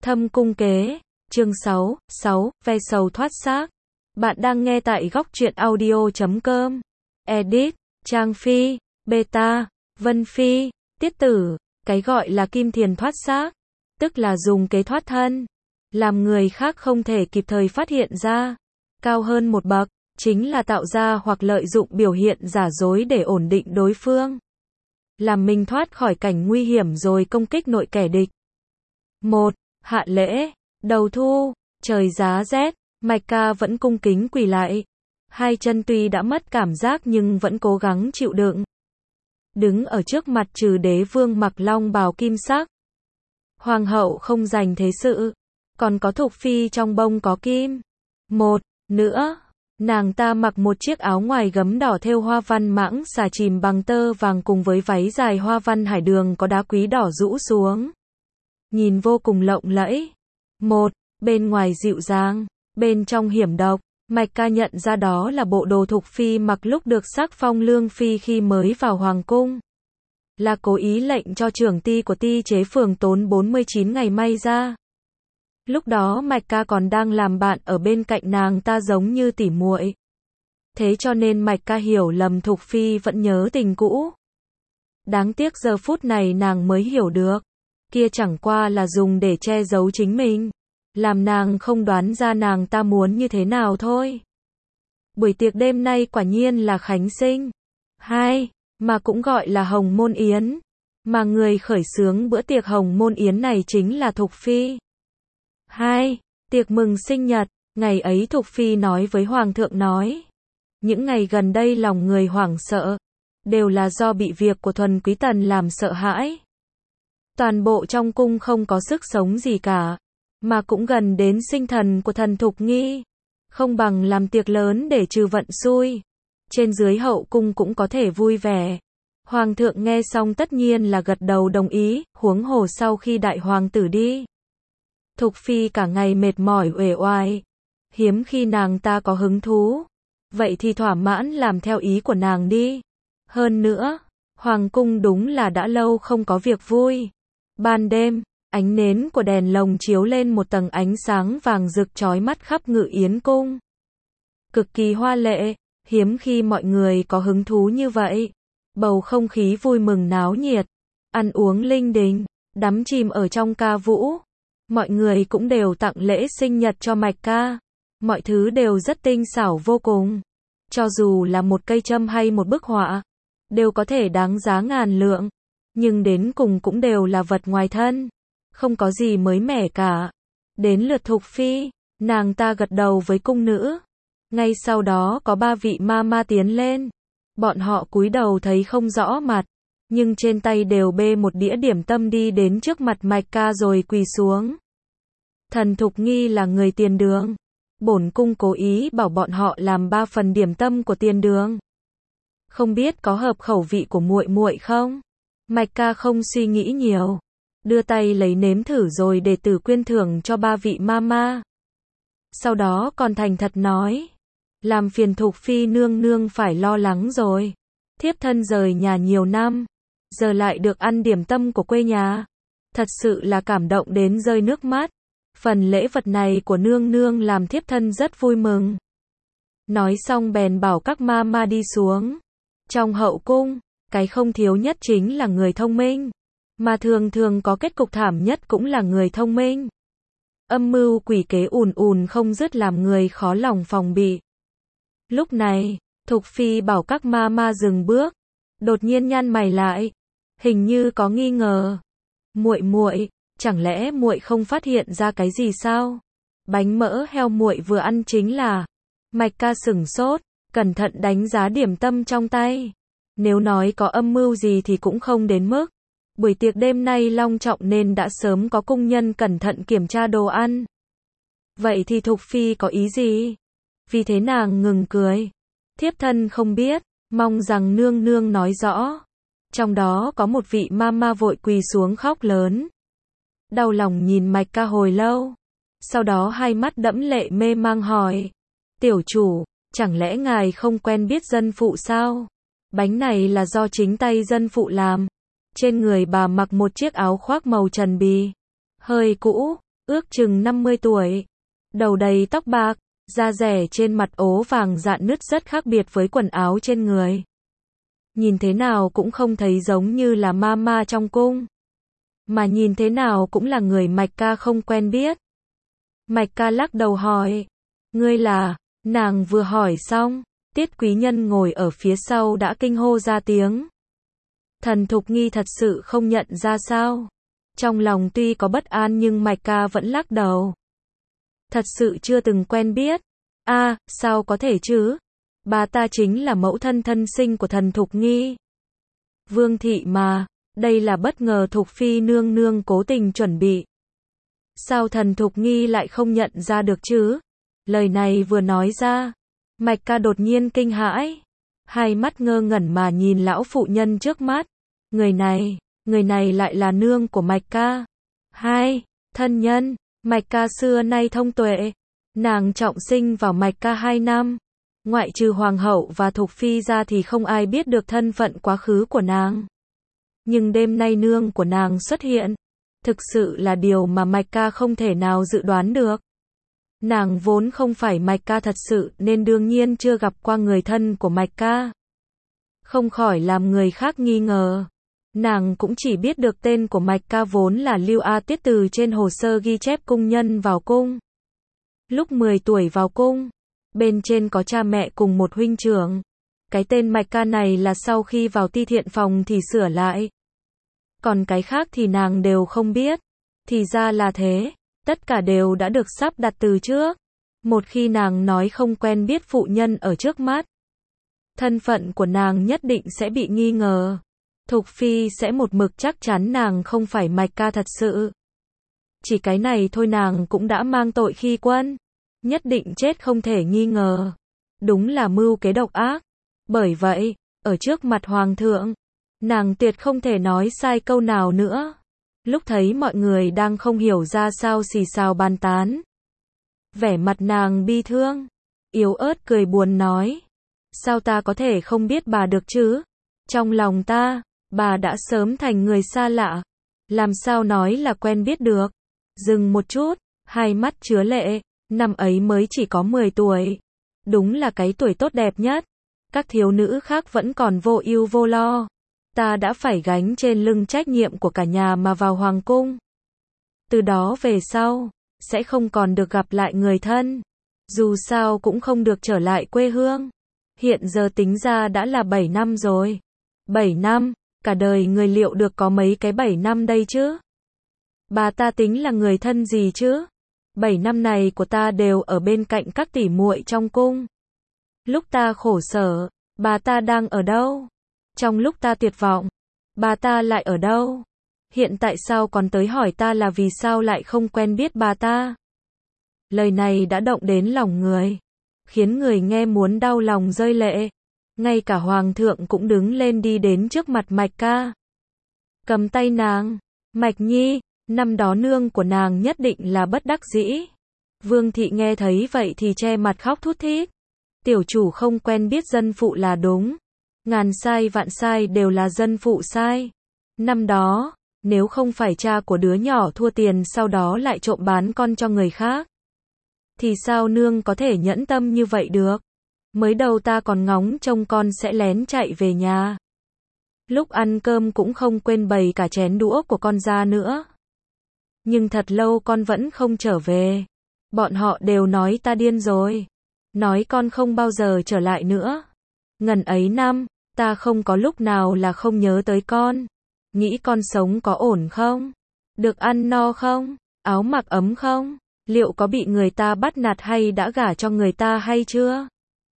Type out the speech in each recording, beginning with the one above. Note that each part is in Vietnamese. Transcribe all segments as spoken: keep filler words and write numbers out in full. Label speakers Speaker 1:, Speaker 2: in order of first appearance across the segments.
Speaker 1: Thâm cung kế, chương sáu, sáu, ve sầu thoát xác. Bạn đang nghe tại góc truyện audio chấm com. Edit, Trang Phi, Beta, Vân Phi, Tiết Tử. Cái gọi là kim thiền thoát xác, tức là dùng kế thoát thân, làm người khác không thể kịp thời phát hiện ra. Cao hơn một bậc, chính là tạo ra hoặc lợi dụng biểu hiện giả dối để ổn định đối phương, làm mình thoát khỏi cảnh nguy hiểm rồi công kích nội kẻ địch. một. Hạ lễ. Đầu thu, trời giá rét, Mạch Ca vẫn cung kính quỳ lại. Hai chân tuy đã mất cảm giác nhưng vẫn cố gắng chịu đựng. Đứng ở trước mặt Trừ Đế Vương mặc long bào kim sắc. Hoàng hậu không dành thế sự, còn có Thục Phi trong bông có kim. Một nữa, nàng ta mặc một chiếc áo ngoài gấm đỏ thêu hoa văn mãng xà chìm bằng tơ vàng cùng với váy dài hoa văn hải đường có đá quý đỏ rũ xuống, nhìn vô cùng lộng lẫy. Một, bên ngoài dịu dàng, bên trong hiểm độc. Mạch Ca nhận ra đó là bộ đồ Thục Phi mặc lúc được sắc phong lương phi khi mới vào hoàng cung, là cố ý lệnh cho trưởng ty của ty chế phường tốn bốn mươi chín ngày may ra. Lúc đó Mạch Ca còn đang làm bạn ở bên cạnh nàng ta giống như tỉ muội. Thế cho nên Mạch Ca hiểu lầm Thục Phi vẫn nhớ tình cũ. Đáng tiếc giờ phút này nàng mới hiểu được, kia chẳng qua là dùng để che giấu chính mình, làm nàng không đoán ra nàng ta muốn như thế nào thôi. Buổi tiệc đêm nay quả nhiên là khánh sinh. Hai, mà cũng gọi là Hồng Môn Yến. Mà người khởi xướng bữa tiệc Hồng Môn Yến này chính là Thục Phi. Hai, tiệc mừng sinh nhật. Ngày ấy Thục Phi nói với Hoàng thượng nói, những ngày gần đây lòng người hoảng sợ, đều là do bị việc của thuần quý tần làm sợ hãi. Toàn bộ trong cung không có sức sống gì cả, mà cũng gần đến sinh thần của thần Thục Nghi, không bằng làm tiệc lớn để trừ vận xui. Trên dưới hậu cung cũng có thể vui vẻ. Hoàng thượng nghe xong tất nhiên là gật đầu đồng ý, huống hồ sau khi đại hoàng tử đi, Thục Phi cả ngày mệt mỏi uể oải, hiếm khi nàng ta có hứng thú. Vậy thì thỏa mãn làm theo ý của nàng đi. Hơn nữa, hoàng cung đúng là đã lâu không có việc vui. Ban đêm, ánh nến của đèn lồng chiếu lên một tầng ánh sáng vàng rực chói mắt khắp Ngự Yến cung. Cực kỳ hoa lệ, hiếm khi mọi người có hứng thú như vậy. Bầu không khí vui mừng náo nhiệt, ăn uống linh đình, đắm chìm ở trong ca vũ. Mọi người cũng đều tặng lễ sinh nhật cho Mạch Ca. Mọi thứ đều rất tinh xảo vô cùng. Cho dù là một cây châm hay một bức họa, đều có thể đáng giá ngàn lượng. Nhưng đến cùng cũng đều là vật ngoài thân, không có gì mới mẻ cả. Đến lượt Thục Phi, nàng ta gật đầu với cung nữ. Ngay sau đó có ba vị ma ma tiến lên. Bọn họ cúi đầu thấy không rõ mặt, nhưng trên tay đều bê một đĩa điểm tâm đi đến trước mặt Mạch Ca rồi quỳ xuống. Thần Thục Nghi là người tiền đường, bổn cung cố ý bảo bọn họ làm ba phần điểm tâm của tiền đường. Không biết có hợp khẩu vị của muội muội không? Mạch Ca không suy nghĩ nhiều, đưa tay lấy nếm thử rồi để tử quyên thưởng cho ba vị mama. Sau đó còn thành thật nói, làm phiền Thục Phi nương nương phải lo lắng rồi. Thiếp thân rời nhà nhiều năm, giờ lại được ăn điểm tâm của quê nhà, thật sự là cảm động đến rơi nước mắt. Phần lễ vật này của nương nương làm thiếp thân rất vui mừng. Nói xong bèn bảo các mama đi xuống. Trong hậu cung, cái không thiếu nhất chính là người thông minh, mà thường thường có kết cục thảm nhất cũng là người thông minh. Âm mưu quỷ kế ùn ùn không dứt làm người khó lòng phòng bị. Lúc này, Thục Phi bảo các mama dừng bước, đột nhiên nhăn mày lại, hình như có nghi ngờ. Muội muội, chẳng lẽ muội không phát hiện ra cái gì sao? Bánh mỡ heo muội vừa ăn chính là. Mạch Ca sửng sốt, cẩn thận đánh giá điểm tâm trong tay. Nếu nói có âm mưu gì thì cũng không đến mức. Buổi tiệc đêm nay long trọng nên đã sớm có cung nhân cẩn thận kiểm tra đồ ăn. Vậy thì Thục Phi có ý gì? Vì thế nàng ngừng cười. Thiếp thân không biết, mong rằng nương nương nói rõ. Trong đó có một vị mama vội quỳ xuống khóc lớn. Đau lòng nhìn Mạch Ca hồi lâu. Sau đó hai mắt đẫm lệ mê mang hỏi. Tiểu chủ, chẳng lẽ ngài không quen biết dân phụ sao? Bánh này là do chính tay dân phụ làm. Trên người bà mặc một chiếc áo khoác màu trần bì, hơi cũ, ước chừng năm mươi tuổi, đầu đầy tóc bạc, da rẻ trên mặt ố vàng rạn nứt rất khác biệt với quần áo trên người. Nhìn thế nào cũng không thấy giống như là ma ma trong cung, mà nhìn thế nào cũng là người Mạch Ca không quen biết. Mạch Ca lắc đầu hỏi, ngươi là, nàng vừa hỏi xong, Tiết Quý Nhân ngồi ở phía sau đã kinh hô ra tiếng. Thần Thục Nghi thật sự không nhận ra sao? Trong lòng tuy có bất an nhưng Mạch Ca vẫn lắc đầu. Thật sự chưa từng quen biết. A, à, sao có thể chứ? Bà ta chính là mẫu thân thân sinh của Thần Thục Nghi. Vương thị mà, đây là bất ngờ Thục Phi nương nương cố tình chuẩn bị. Sao Thần Thục Nghi lại không nhận ra được chứ? Lời này vừa nói ra, Mạch Ca đột nhiên kinh hãi, hai mắt ngơ ngẩn mà nhìn lão phụ nhân trước mắt. Người này, người này lại là nương của Mạch Ca. Hai, thân nhân, Mạch Ca xưa nay thông tuệ, nàng trọng sinh vào Mạch Ca hai năm, ngoại trừ hoàng hậu và Thục Phi ra thì không ai biết được thân phận quá khứ của nàng. Nhưng đêm nay nương của nàng xuất hiện, thực sự là điều mà Mạch Ca không thể nào dự đoán được. Nàng vốn không phải Mạch Ca thật sự nên đương nhiên chưa gặp qua người thân của Mạch Ca. Không khỏi làm người khác nghi ngờ. Nàng cũng chỉ biết được tên của Mạch Ca vốn là Lưu A Tiết từ trên hồ sơ ghi chép cung nhân vào cung. Lúc mười tuổi vào cung, bên trên có cha mẹ cùng một huynh trưởng. Cái tên Mạch Ca này là sau khi vào ti thiện phòng thì sửa lại. Còn cái khác thì nàng đều không biết. Thì ra là thế, tất cả đều đã được sắp đặt từ trước. Một khi nàng nói không quen biết phụ nhân ở trước mắt, thân phận của nàng nhất định sẽ bị nghi ngờ. Thục Phi sẽ một mực chắc chắn nàng không phải Mạch Ca thật sự. Chỉ cái này thôi nàng cũng đã mang tội khi quân. Nhất định chết không thể nghi ngờ. Đúng là mưu kế độc ác. Bởi vậy, ở trước mặt hoàng thượng, nàng tuyệt không thể nói sai câu nào nữa. Lúc thấy mọi người đang không hiểu ra sao xì xào bàn tán, vẻ mặt nàng bi thương, yếu ớt cười buồn nói, sao ta có thể không biết bà được chứ? Trong lòng ta, bà đã sớm thành người xa lạ, làm sao nói là quen biết được? Dừng một chút, hai mắt chứa lệ, năm ấy mới chỉ có mười tuổi, đúng là cái tuổi tốt đẹp nhất. Các thiếu nữ khác vẫn còn vô ưu vô lo. Ta đã phải gánh trên lưng trách nhiệm của cả nhà mà vào hoàng cung. Từ đó về sau, sẽ không còn được gặp lại người thân. Dù sao cũng không được trở lại quê hương. Hiện giờ tính ra đã là bảy năm rồi. bảy năm, cả đời người liệu được có mấy cái bảy năm đây chứ? Bà ta tính là người thân gì chứ? bảy năm này của ta đều ở bên cạnh các tỷ muội trong cung. Lúc ta khổ sở, bà ta đang ở đâu? Trong lúc ta tuyệt vọng, bà ta lại ở đâu? Hiện tại sao còn tới hỏi ta là vì sao lại không quen biết bà ta? Lời này đã động đến lòng người, khiến người nghe muốn đau lòng rơi lệ. Ngay cả hoàng thượng cũng đứng lên đi đến trước mặt Mạch Ca, cầm tay nàng. Mạch Nhi, năm đó nương của nàng nhất định là bất đắc dĩ. Vương thị nghe thấy vậy thì che mặt khóc thút thít. Tiểu chủ không quen biết dân phụ là đúng. Ngàn sai vạn sai đều là dân phụ sai. Năm đó, nếu không phải cha của đứa nhỏ thua tiền sau đó lại trộm bán con cho người khác, thì sao nương có thể nhẫn tâm như vậy được? Mới đầu ta còn ngóng trông con sẽ lén chạy về nhà. Lúc ăn cơm cũng không quên bày cả chén đũa của con ra nữa. Nhưng thật lâu con vẫn không trở về. Bọn họ đều nói ta điên rồi. Nói con không bao giờ trở lại nữa. Ngần ấy năm, ta không có lúc nào là không nhớ tới con. Nghĩ con sống có ổn không? Được ăn no không? Áo mặc ấm không? Liệu có bị người ta bắt nạt hay đã gả cho người ta hay chưa?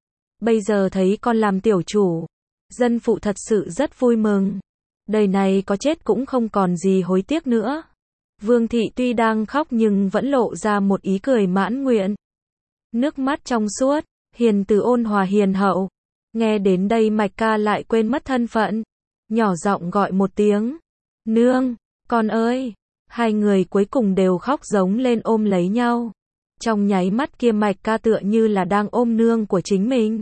Speaker 1: Bây giờ thấy con làm tiểu chủ, dân phụ thật sự rất vui mừng. Đời này có chết cũng không còn gì hối tiếc nữa. Vương thị tuy đang khóc nhưng vẫn lộ ra một ý cười mãn nguyện. Nước mắt trong suốt, hiền từ ôn hòa hiền hậu. Nghe đến đây Mạch Ca lại quên mất thân phận, nhỏ giọng gọi một tiếng, nương, con ơi. Hai người cuối cùng đều khóc giống lên ôm lấy nhau. Trong nháy mắt kia Mạch Ca tựa như là đang ôm nương của chính mình.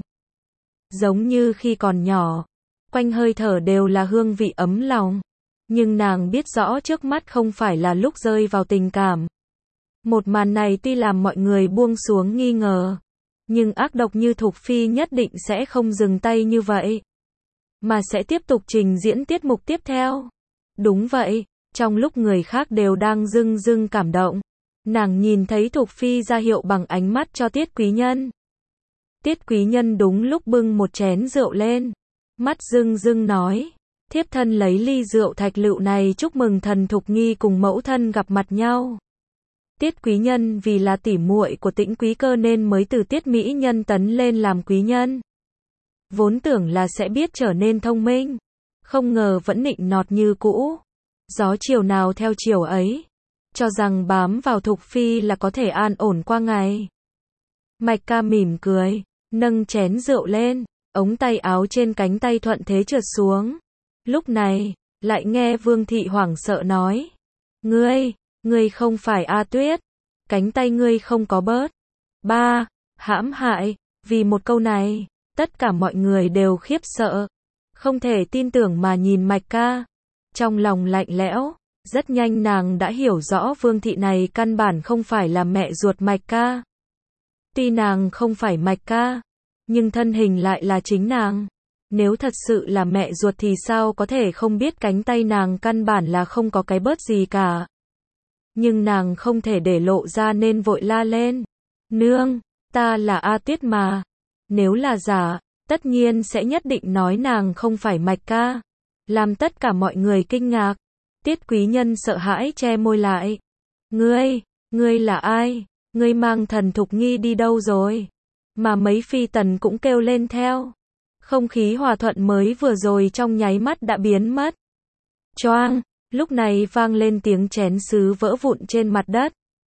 Speaker 1: Giống như khi còn nhỏ, quanh hơi thở đều là hương vị ấm lòng. Nhưng nàng biết rõ trước mắt không phải là lúc rơi vào tình cảm, Một màn này tuy làm mọi người buông xuống nghi ngờ, nhưng ác độc như Thục Phi nhất định sẽ không dừng tay như vậy, mà sẽ tiếp tục trình diễn tiết mục tiếp theo. Đúng vậy, trong lúc người khác đều đang rưng rưng cảm động, nàng nhìn thấy Thục Phi ra hiệu bằng ánh mắt cho Tiết Quý Nhân. Tiết Quý Nhân đúng lúc bưng một chén rượu lên, mắt rưng rưng nói, thiếp thân lấy ly rượu thạch lựu này chúc mừng thần Thục Nghi cùng mẫu thân gặp mặt nhau. Tiết Quý Nhân vì là tỉ muội của Tĩnh Quý Cơ nên mới từ Tiết Mỹ Nhân tấn lên làm quý nhân. Vốn tưởng là sẽ biết trở nên thông minh, không ngờ vẫn nịnh nọt như cũ. Gió chiều nào theo chiều ấy, cho rằng bám vào Thục Phi là có thể an ổn qua ngày. Mạch Ca mỉm cười, nâng chén rượu lên, ống tay áo trên cánh tay thuận thế trượt xuống. Lúc này, lại nghe Vương Thị hoảng sợ nói, ngươi, ngươi không phải A Tuyết, cánh tay ngươi không có bớt. Ba, hãm hại, vì một câu này, tất cả mọi người đều khiếp sợ, không thể tin tưởng mà nhìn Mạch Ca, trong lòng lạnh lẽo. Rất nhanh nàng đã hiểu rõ Vương Thị này căn bản không phải là mẹ ruột Mạch Ca. Tuy nàng không phải Mạch Ca, nhưng thân hình lại là chính nàng. Nếu thật sự là mẹ ruột thì sao có thể không biết cánh tay nàng căn bản là không có cái bớt gì cả. Nhưng nàng không thể để lộ ra nên vội la lên. Nương, ta là A Tuyết mà. Nếu là giả, tất nhiên sẽ nhất định nói nàng không phải Mạch Ca. Làm tất cả mọi người kinh ngạc. Tiết Quý Nhân sợ hãi che môi lại. Ngươi, ngươi là ai? Ngươi mang thần Thục Nghi đi đâu rồi? Mà mấy phi tần cũng kêu lên theo. Không khí hòa thuận mới vừa rồi trong nháy mắt đã biến mất. Choang, lúc này vang lên tiếng chén sứ vỡ vụn trên mặt đất.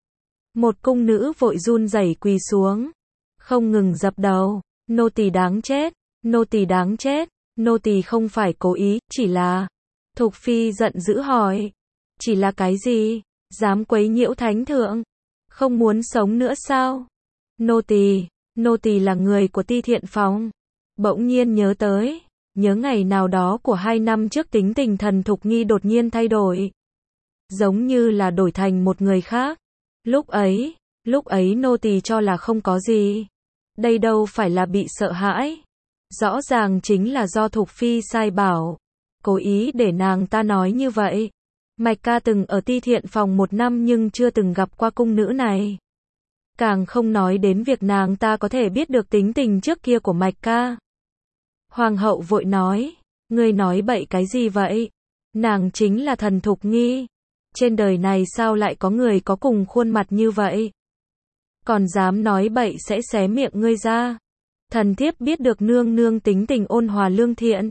Speaker 1: Một cung nữ vội run rẩy quỳ xuống, không ngừng dập đầu. Nô tỳ đáng chết, nô tỳ đáng chết, nô tỳ không phải cố ý, chỉ là... Thục Phi giận dữ hỏi, chỉ là cái gì? Dám quấy nhiễu thánh thượng? Không muốn sống nữa sao? Nô tỳ, nô tỳ là người của Ti Thiện Phòng. Bỗng nhiên nhớ tới, nhớ ngày nào đó của hai năm trước tính tình thần Thục Nghi đột nhiên thay đổi. Giống như là đổi thành một người khác. Lúc ấy, lúc ấy nô tỳ cho là không có gì. Đây đâu phải là bị sợ hãi. Rõ ràng chính là do Thục Phi sai bảo. Cố ý để nàng ta nói như vậy. Mạch Ca từng ở Ti Thiện Phòng một năm nhưng chưa từng gặp qua cung nữ này. Càng không nói đến việc nàng ta có thể biết được tính tình trước kia của Mạch Ca. Hoàng hậu vội nói, ngươi nói bậy cái gì vậy? Nàng chính là thần Thục Nghi. Trên đời này sao lại có người có cùng khuôn mặt như vậy? Còn dám nói bậy sẽ xé miệng ngươi ra. Thần thiếp biết được nương nương tính tình ôn hòa lương thiện.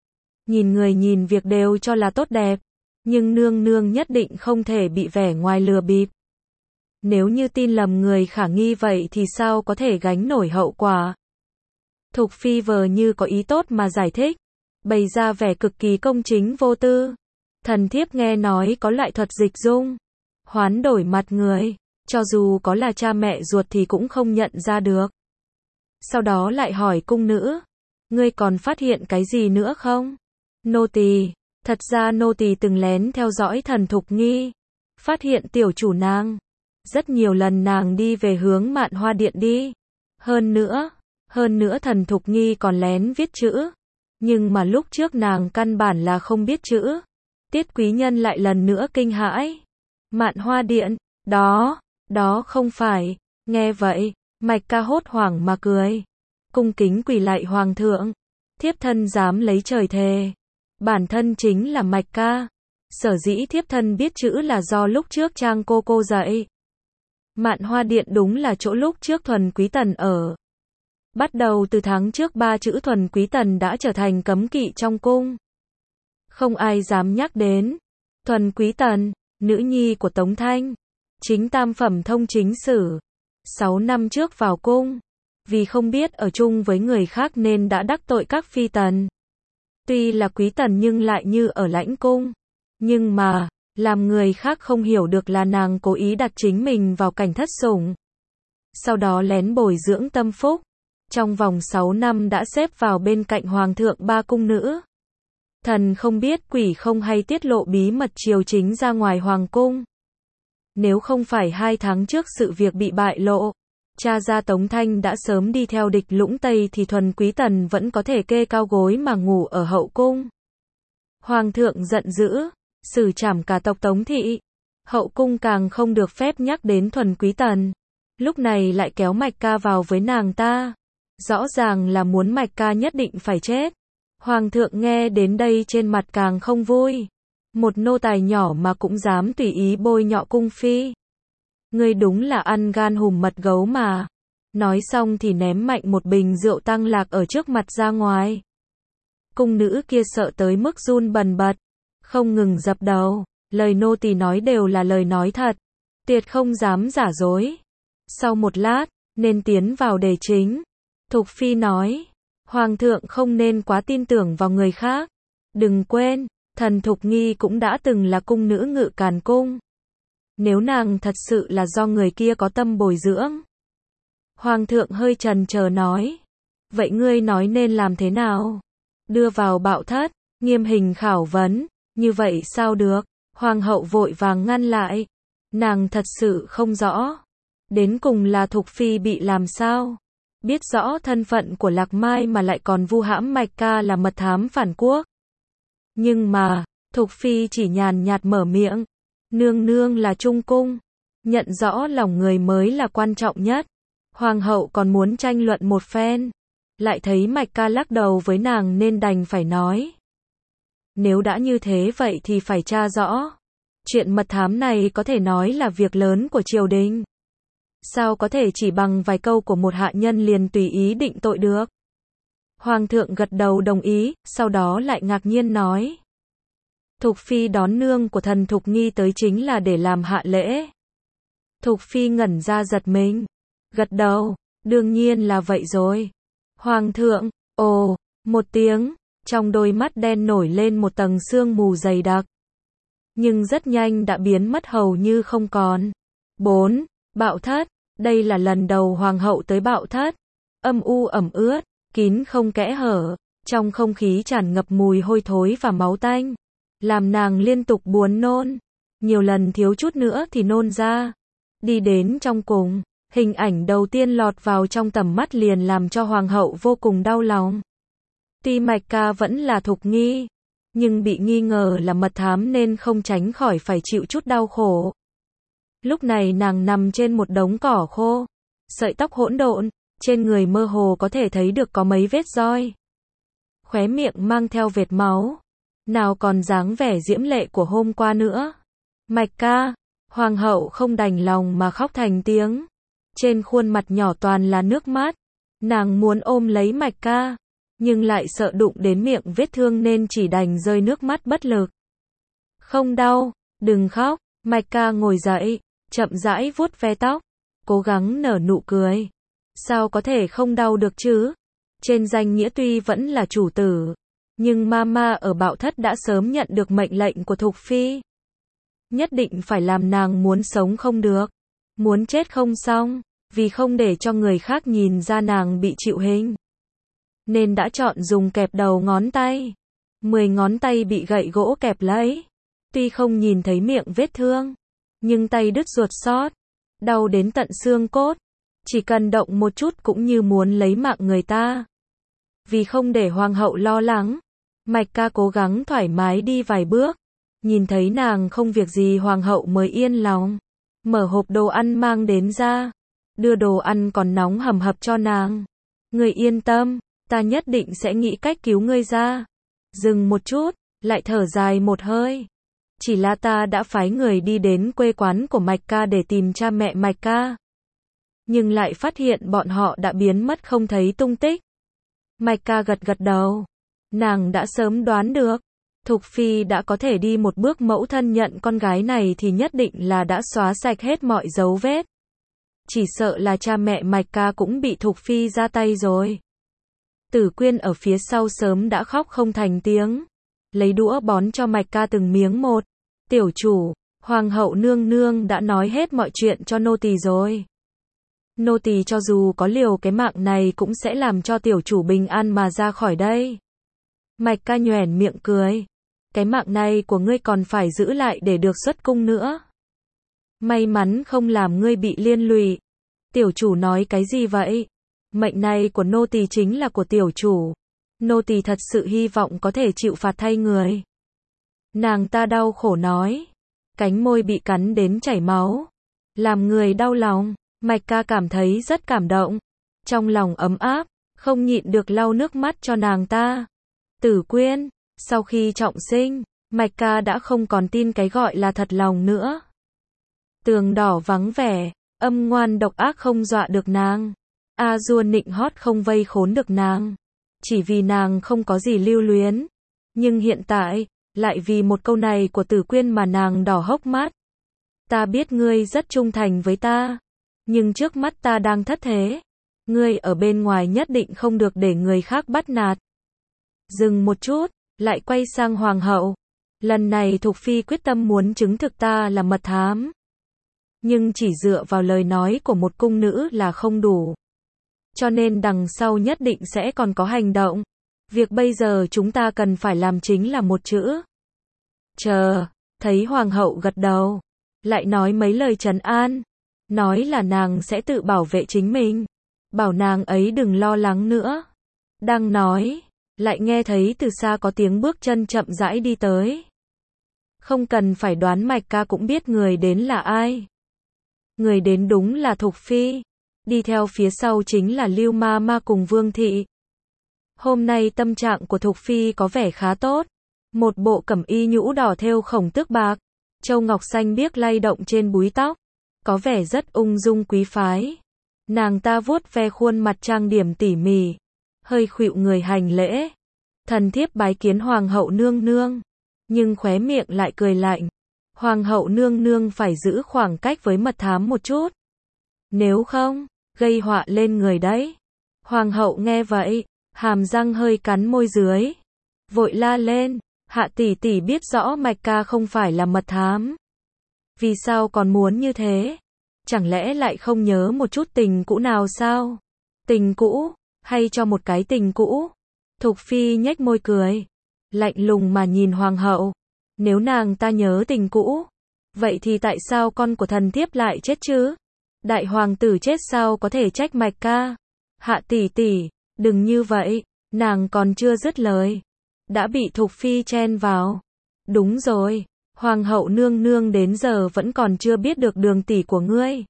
Speaker 1: Nhìn người nhìn việc đều cho là tốt đẹp. Nhưng nương nương nhất định không thể bị vẻ ngoài lừa bịp. Nếu như tin lầm người khả nghi vậy thì sao có thể gánh nổi hậu quả? Thục Phi vờ như có ý tốt mà giải thích, bày ra vẻ cực kỳ công chính vô tư. Thần thiếp nghe nói có loại thuật dịch dung, hoán đổi mặt người, cho dù có là cha mẹ ruột thì cũng không nhận ra được. Sau đó lại hỏi cung nữ, ngươi còn phát hiện cái gì nữa không? Nô tỳ, thật ra nô tỳ từng lén theo dõi thần Thục Nghi, phát hiện tiểu chủ nàng, rất nhiều lần nàng đi về hướng Mạn Hoa Điện đi. Hơn nữa, hơn nữa thần Thục Nghi còn lén viết chữ, nhưng mà lúc trước nàng căn bản là không biết chữ. Tiết Quý Nhân lại lần nữa kinh hãi. Mạn Hoa Điện, đó, đó không phải. Nghe vậy, Mạch Ca hốt hoảng mà cười, cung kính quỳ lạy hoàng thượng. Thiếp thân dám lấy trời thề, bản thân chính là Mạch Ca. Sở dĩ thiếp thân biết chữ là do lúc trước Trang cô cô dạy. Mạn Hoa Điện đúng là chỗ lúc trước Thuần Quý Tần ở. Bắt đầu từ tháng trước ba chữ Thuần Quý Tần đã trở thành cấm kỵ trong cung. Không ai dám nhắc đến. Thuần Quý Tần, nữ nhi của Tống Thanh, chính tam phẩm thông chính sử. Sáu năm trước vào cung, vì không biết ở chung với người khác nên đã đắc tội các phi tần. Tuy là quý tần nhưng lại như ở lãnh cung. Nhưng mà, làm người khác không hiểu được là nàng cố ý đặt chính mình vào cảnh thất sủng. Sau đó lén bồi dưỡng tâm phúc. Trong vòng sáu năm đã xếp vào bên cạnh hoàng thượng ba cung nữ. Thần không biết quỷ không hay tiết lộ bí mật triều chính ra ngoài hoàng cung. Nếu không phải hai tháng trước sự việc bị bại lộ, cha gia Tống Thanh đã sớm đi theo địch Lũng Tây thì Thuần Quý Tần vẫn có thể kê cao gối mà ngủ ở hậu cung. Hoàng thượng giận dữ, xử trảm cả tộc Tống thị. Hậu cung càng không được phép nhắc đến Thuần Quý Tần. Lúc này lại kéo Mạch Ca vào với nàng ta. Rõ ràng là muốn Mạch Ca nhất định phải chết. Hoàng thượng nghe đến đây trên mặt càng không vui. Một nô tài nhỏ mà cũng dám tùy ý bôi nhọ cung phi. Ngươi đúng là ăn gan hùm mật gấu mà. Nói xong thì ném mạnh một bình rượu tăng lạc ở trước mặt ra ngoài. Cung nữ kia sợ tới mức run bần bật, không ngừng dập đầu. Lời nô tỳ nói đều là lời nói thật, tuyệt không dám giả dối. Sau một lát, nên tiến vào đề chính. Thục phi nói, Hoàng thượng không nên quá tin tưởng vào người khác. Đừng quên, thần Thục Nghi cũng đã từng là cung nữ Ngự Càn Cung. Nếu nàng thật sự là do người kia có tâm bồi dưỡng. Hoàng thượng hơi chần chờ nói, vậy ngươi nói nên làm thế nào? Đưa vào bạo thất, nghiêm hình khảo vấn, như vậy sao được? Hoàng hậu vội vàng ngăn lại. Nàng thật sự không rõ. Đến cùng là Thục phi bị làm sao? Biết rõ thân phận của Lạc Mai mà lại còn vu hãm Mạch Ca là mật thám phản quốc. Nhưng mà, Thục phi chỉ nhàn nhạt mở miệng. Nương nương là trung cung. Nhận rõ lòng người mới là quan trọng nhất. Hoàng hậu còn muốn tranh luận một phen. Lại thấy Mạch Ca lắc đầu với nàng nên đành phải nói. Nếu đã như thế vậy thì phải tra rõ. Chuyện mật thám này có thể nói là việc lớn của triều đình. Sao có thể chỉ bằng vài câu của một hạ nhân liền tùy ý định tội được? Hoàng thượng gật đầu đồng ý, sau đó lại ngạc nhiên nói. Thục phi đón nương của thần Thục Nghi tới chính là để làm hạ lễ. Thục phi ngẩn ra giật mình. Gật đầu, đương nhiên là vậy rồi. Hoàng thượng, ồ, một tiếng, trong đôi mắt đen nổi lên một tầng sương mù dày đặc. Nhưng rất nhanh đã biến mất hầu như không còn. bốn. Bạo thất, đây là lần đầu hoàng hậu tới bạo thất. Âm u ẩm ướt, kín không kẽ hở, trong không khí tràn ngập mùi hôi thối và máu tanh, làm nàng liên tục buồn nôn. Nhiều lần thiếu chút nữa thì nôn ra. Đi đến trong cùng, hình ảnh đầu tiên lọt vào trong tầm mắt liền làm cho hoàng hậu vô cùng đau lòng. Tuy Mạch Ca vẫn là Thục Nghi, nhưng bị nghi ngờ là mật thám nên không tránh khỏi phải chịu chút đau khổ. Lúc này nàng nằm trên một đống cỏ khô, sợi tóc hỗn độn, trên người mơ hồ có thể thấy được có mấy vết roi. Khóe miệng mang theo vệt máu, nào còn dáng vẻ diễm lệ của hôm qua nữa. Mạch Ca, hoàng hậu không đành lòng mà khóc thành tiếng. Trên khuôn mặt nhỏ toàn là nước mắt, nàng muốn ôm lấy Mạch Ca, nhưng lại sợ đụng đến miệng vết thương nên chỉ đành rơi nước mắt bất lực. Không đau, đừng khóc. Mạch Ca ngồi dậy, chậm rãi vuốt ve tóc, cố gắng nở nụ cười. Sao có thể không đau được chứ? Trên danh nghĩa tuy vẫn là chủ tử, nhưng Mama ở bạo thất đã sớm nhận được mệnh lệnh của Thục phi. Nhất định phải làm nàng muốn sống không được, muốn chết không xong, vì không để cho người khác nhìn ra nàng bị chịu hình. Nên đã chọn dùng kẹp đầu ngón tay. Mười ngón tay bị gậy gỗ kẹp lấy. Tuy không nhìn thấy miệng vết thương, nhưng tay đứt ruột xót, đau đến tận xương cốt. Chỉ cần động một chút cũng như muốn lấy mạng người ta. Vì không để hoàng hậu lo lắng, Mạch Ca cố gắng thoải mái đi vài bước. Nhìn thấy nàng không việc gì hoàng hậu mới yên lòng. Mở hộp đồ ăn mang đến ra. Đưa đồ ăn còn nóng hầm hập cho nàng. Ngươi yên tâm, ta nhất định sẽ nghĩ cách cứu ngươi ra. Dừng một chút, lại thở dài một hơi. Chỉ là ta đã phái người đi đến quê quán của Mạch Ca để tìm cha mẹ Mạch Ca. Nhưng lại phát hiện bọn họ đã biến mất không thấy tung tích. Mạch Ca gật gật đầu. Nàng đã sớm đoán được. Thục phi đã có thể đi một bước mẫu thân nhận con gái này thì nhất định là đã xóa sạch hết mọi dấu vết. Chỉ sợ là cha mẹ Mạch Ca cũng bị Thục phi ra tay rồi. Tử Quyên ở phía sau sớm đã khóc không thành tiếng. Lấy đũa bón cho Mạch Ca từng miếng một. Tiểu chủ, hoàng hậu nương nương đã nói hết mọi chuyện cho nô tỳ rồi. Nô tỳ cho dù có liều cái mạng này cũng sẽ làm cho tiểu chủ bình an mà ra khỏi đây. Mạch Ca nhoẻn miệng cười. Cái mạng này của ngươi còn phải giữ lại để được xuất cung nữa. May mắn không làm ngươi bị liên lụy. Tiểu chủ nói cái gì vậy? Mệnh này của nô tỳ chính là của tiểu chủ. Nô tỳ thật sự hy vọng có thể chịu phạt thay người. Nàng ta đau khổ nói. Cánh môi bị cắn đến chảy máu. Làm người đau lòng. Mạch ca cảm thấy rất cảm động. Trong lòng ấm áp, không nhịn được lau nước mắt cho nàng ta. Tử Quyên, sau khi trọng sinh, Mạch ca đã không còn tin cái gọi là thật lòng nữa. Tường đỏ vắng vẻ, âm ngoan độc ác không dọa được nàng. A dua nịnh hót không vây khốn được nàng. Chỉ vì nàng không có gì lưu luyến. Nhưng hiện tại, lại vì một câu này của Tử Quyên mà nàng đỏ hốc mắt. Ta biết ngươi rất trung thành với ta. Nhưng trước mắt ta đang thất thế. Ngươi ở bên ngoài nhất định không được để người khác bắt nạt. Dừng một chút, lại quay sang hoàng hậu. Lần này Thục Phi quyết tâm muốn chứng thực ta là mật thám. Nhưng chỉ dựa vào lời nói của một cung nữ là không đủ. Cho nên đằng sau nhất định sẽ còn có hành động. Việc bây giờ chúng ta cần phải làm chính là một chữ. Chờ, thấy hoàng hậu gật đầu. Lại nói mấy lời trấn an. Nói là nàng sẽ tự bảo vệ chính mình. Bảo nàng ấy đừng lo lắng nữa. Đang nói, lại nghe thấy từ xa có tiếng bước chân chậm rãi đi tới. Không cần phải đoán Mạch ca cũng biết người đến là ai. Người đến đúng là Thục Phi. Đi theo phía sau chính là Lưu Ma Ma cùng Vương Thị. Hôm nay tâm trạng của Thục Phi có vẻ khá tốt. Một bộ cẩm y nhũ đỏ thêu khổng tước bạc. Châu ngọc xanh biếc lay động trên búi tóc. Có vẻ rất ung dung quý phái. Nàng ta vuốt ve khuôn mặt trang điểm tỉ mỉ. Hơi khuỵu người hành lễ. Thần thiếp bái kiến hoàng hậu nương nương. Nhưng khóe miệng lại cười lạnh. Hoàng hậu nương nương phải giữ khoảng cách với mật thám một chút. Nếu không, gây họa lên người đấy. Hoàng hậu nghe vậy, hàm răng hơi cắn môi dưới. Vội la lên, hạ tỷ tỷ biết rõ Mạch ca không phải là mật thám. Vì sao còn muốn như thế? Chẳng lẽ lại không nhớ một chút tình cũ nào sao? Tình cũ, hay cho một cái tình cũ? Thục Phi nhếch môi cười. Lạnh lùng mà nhìn hoàng hậu. Nếu nàng ta nhớ tình cũ, vậy thì tại sao con của thần thiếp lại chết chứ? Đại hoàng tử chết sao có thể trách Mạch ca? Hạ tỷ tỷ, đừng như vậy, nàng còn chưa dứt lời. Đã bị Thục Phi chen vào. Đúng rồi, hoàng hậu nương nương đến giờ vẫn còn chưa biết được đường tỷ của ngươi.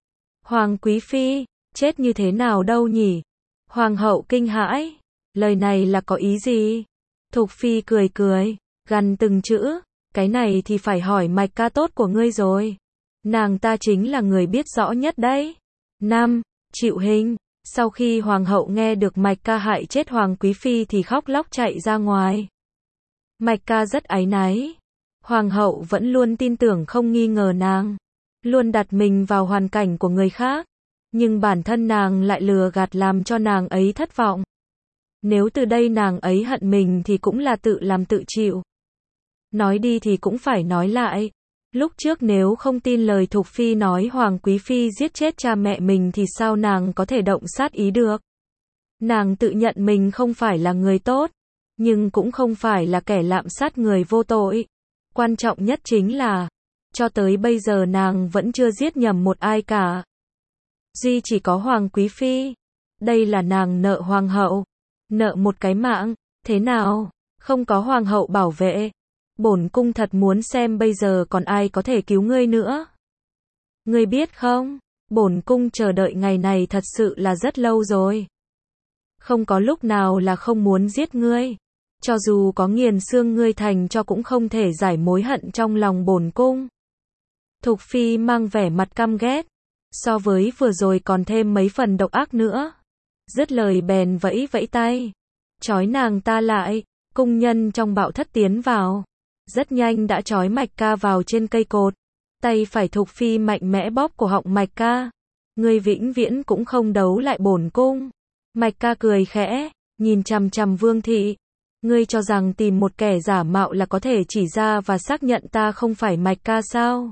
Speaker 1: Hoàng quý phi, chết như thế nào đâu nhỉ? Hoàng hậu kinh hãi, lời này là có ý gì? Thục Phi cười cười, gằn từng chữ, cái này thì phải hỏi Mạch ca tốt của ngươi rồi. Nàng ta chính là người biết rõ nhất đấy. Năm, Triệu Hình, sau khi hoàng hậu nghe được Mạch ca hại chết hoàng quý phi thì khóc lóc chạy ra ngoài. Mạch ca rất áy náy. Hoàng hậu vẫn luôn tin tưởng không nghi ngờ nàng, luôn đặt mình vào hoàn cảnh của người khác, nhưng bản thân nàng lại lừa gạt làm cho nàng ấy thất vọng. Nếu từ đây nàng ấy hận mình thì cũng là tự làm tự chịu. Nói đi thì cũng phải nói lại. Lúc trước nếu không tin lời Thục Phi nói Hoàng Quý Phi giết chết cha mẹ mình thì sao nàng có thể động sát ý được? Nàng tự nhận mình không phải là người tốt, nhưng cũng không phải là kẻ lạm sát người vô tội. Quan trọng nhất chính là, cho tới bây giờ nàng vẫn chưa giết nhầm một ai cả. Duy chỉ có Hoàng Quý Phi. Đây là nàng nợ Hoàng hậu. Nợ một cái mạng, thế nào? Không có Hoàng hậu bảo vệ. Bổn cung thật muốn xem bây giờ còn ai có thể cứu ngươi nữa. Ngươi biết không, bổn cung chờ đợi ngày này thật sự là rất lâu rồi. Không có lúc nào là không muốn giết ngươi. Cho dù có nghiền xương ngươi thành cho cũng không thể giải mối hận trong lòng bổn cung. Thục Phi mang vẻ mặt căm ghét. So với vừa rồi còn thêm mấy phần độc ác nữa. Dứt lời bèn vẫy vẫy tay. Trói nàng ta lại, cung nhân trong bạo thất tiến vào. Rất nhanh đã trói Mạch ca vào trên cây cột. Tay phải Thục Phi mạnh mẽ bóp cổ họng Mạch ca. Ngươi vĩnh viễn cũng không đấu lại bổn cung. Mạch ca cười khẽ, nhìn chằm chằm Vương Thị. Ngươi cho rằng tìm một kẻ giả mạo là có thể chỉ ra và xác nhận ta không phải Mạch ca sao?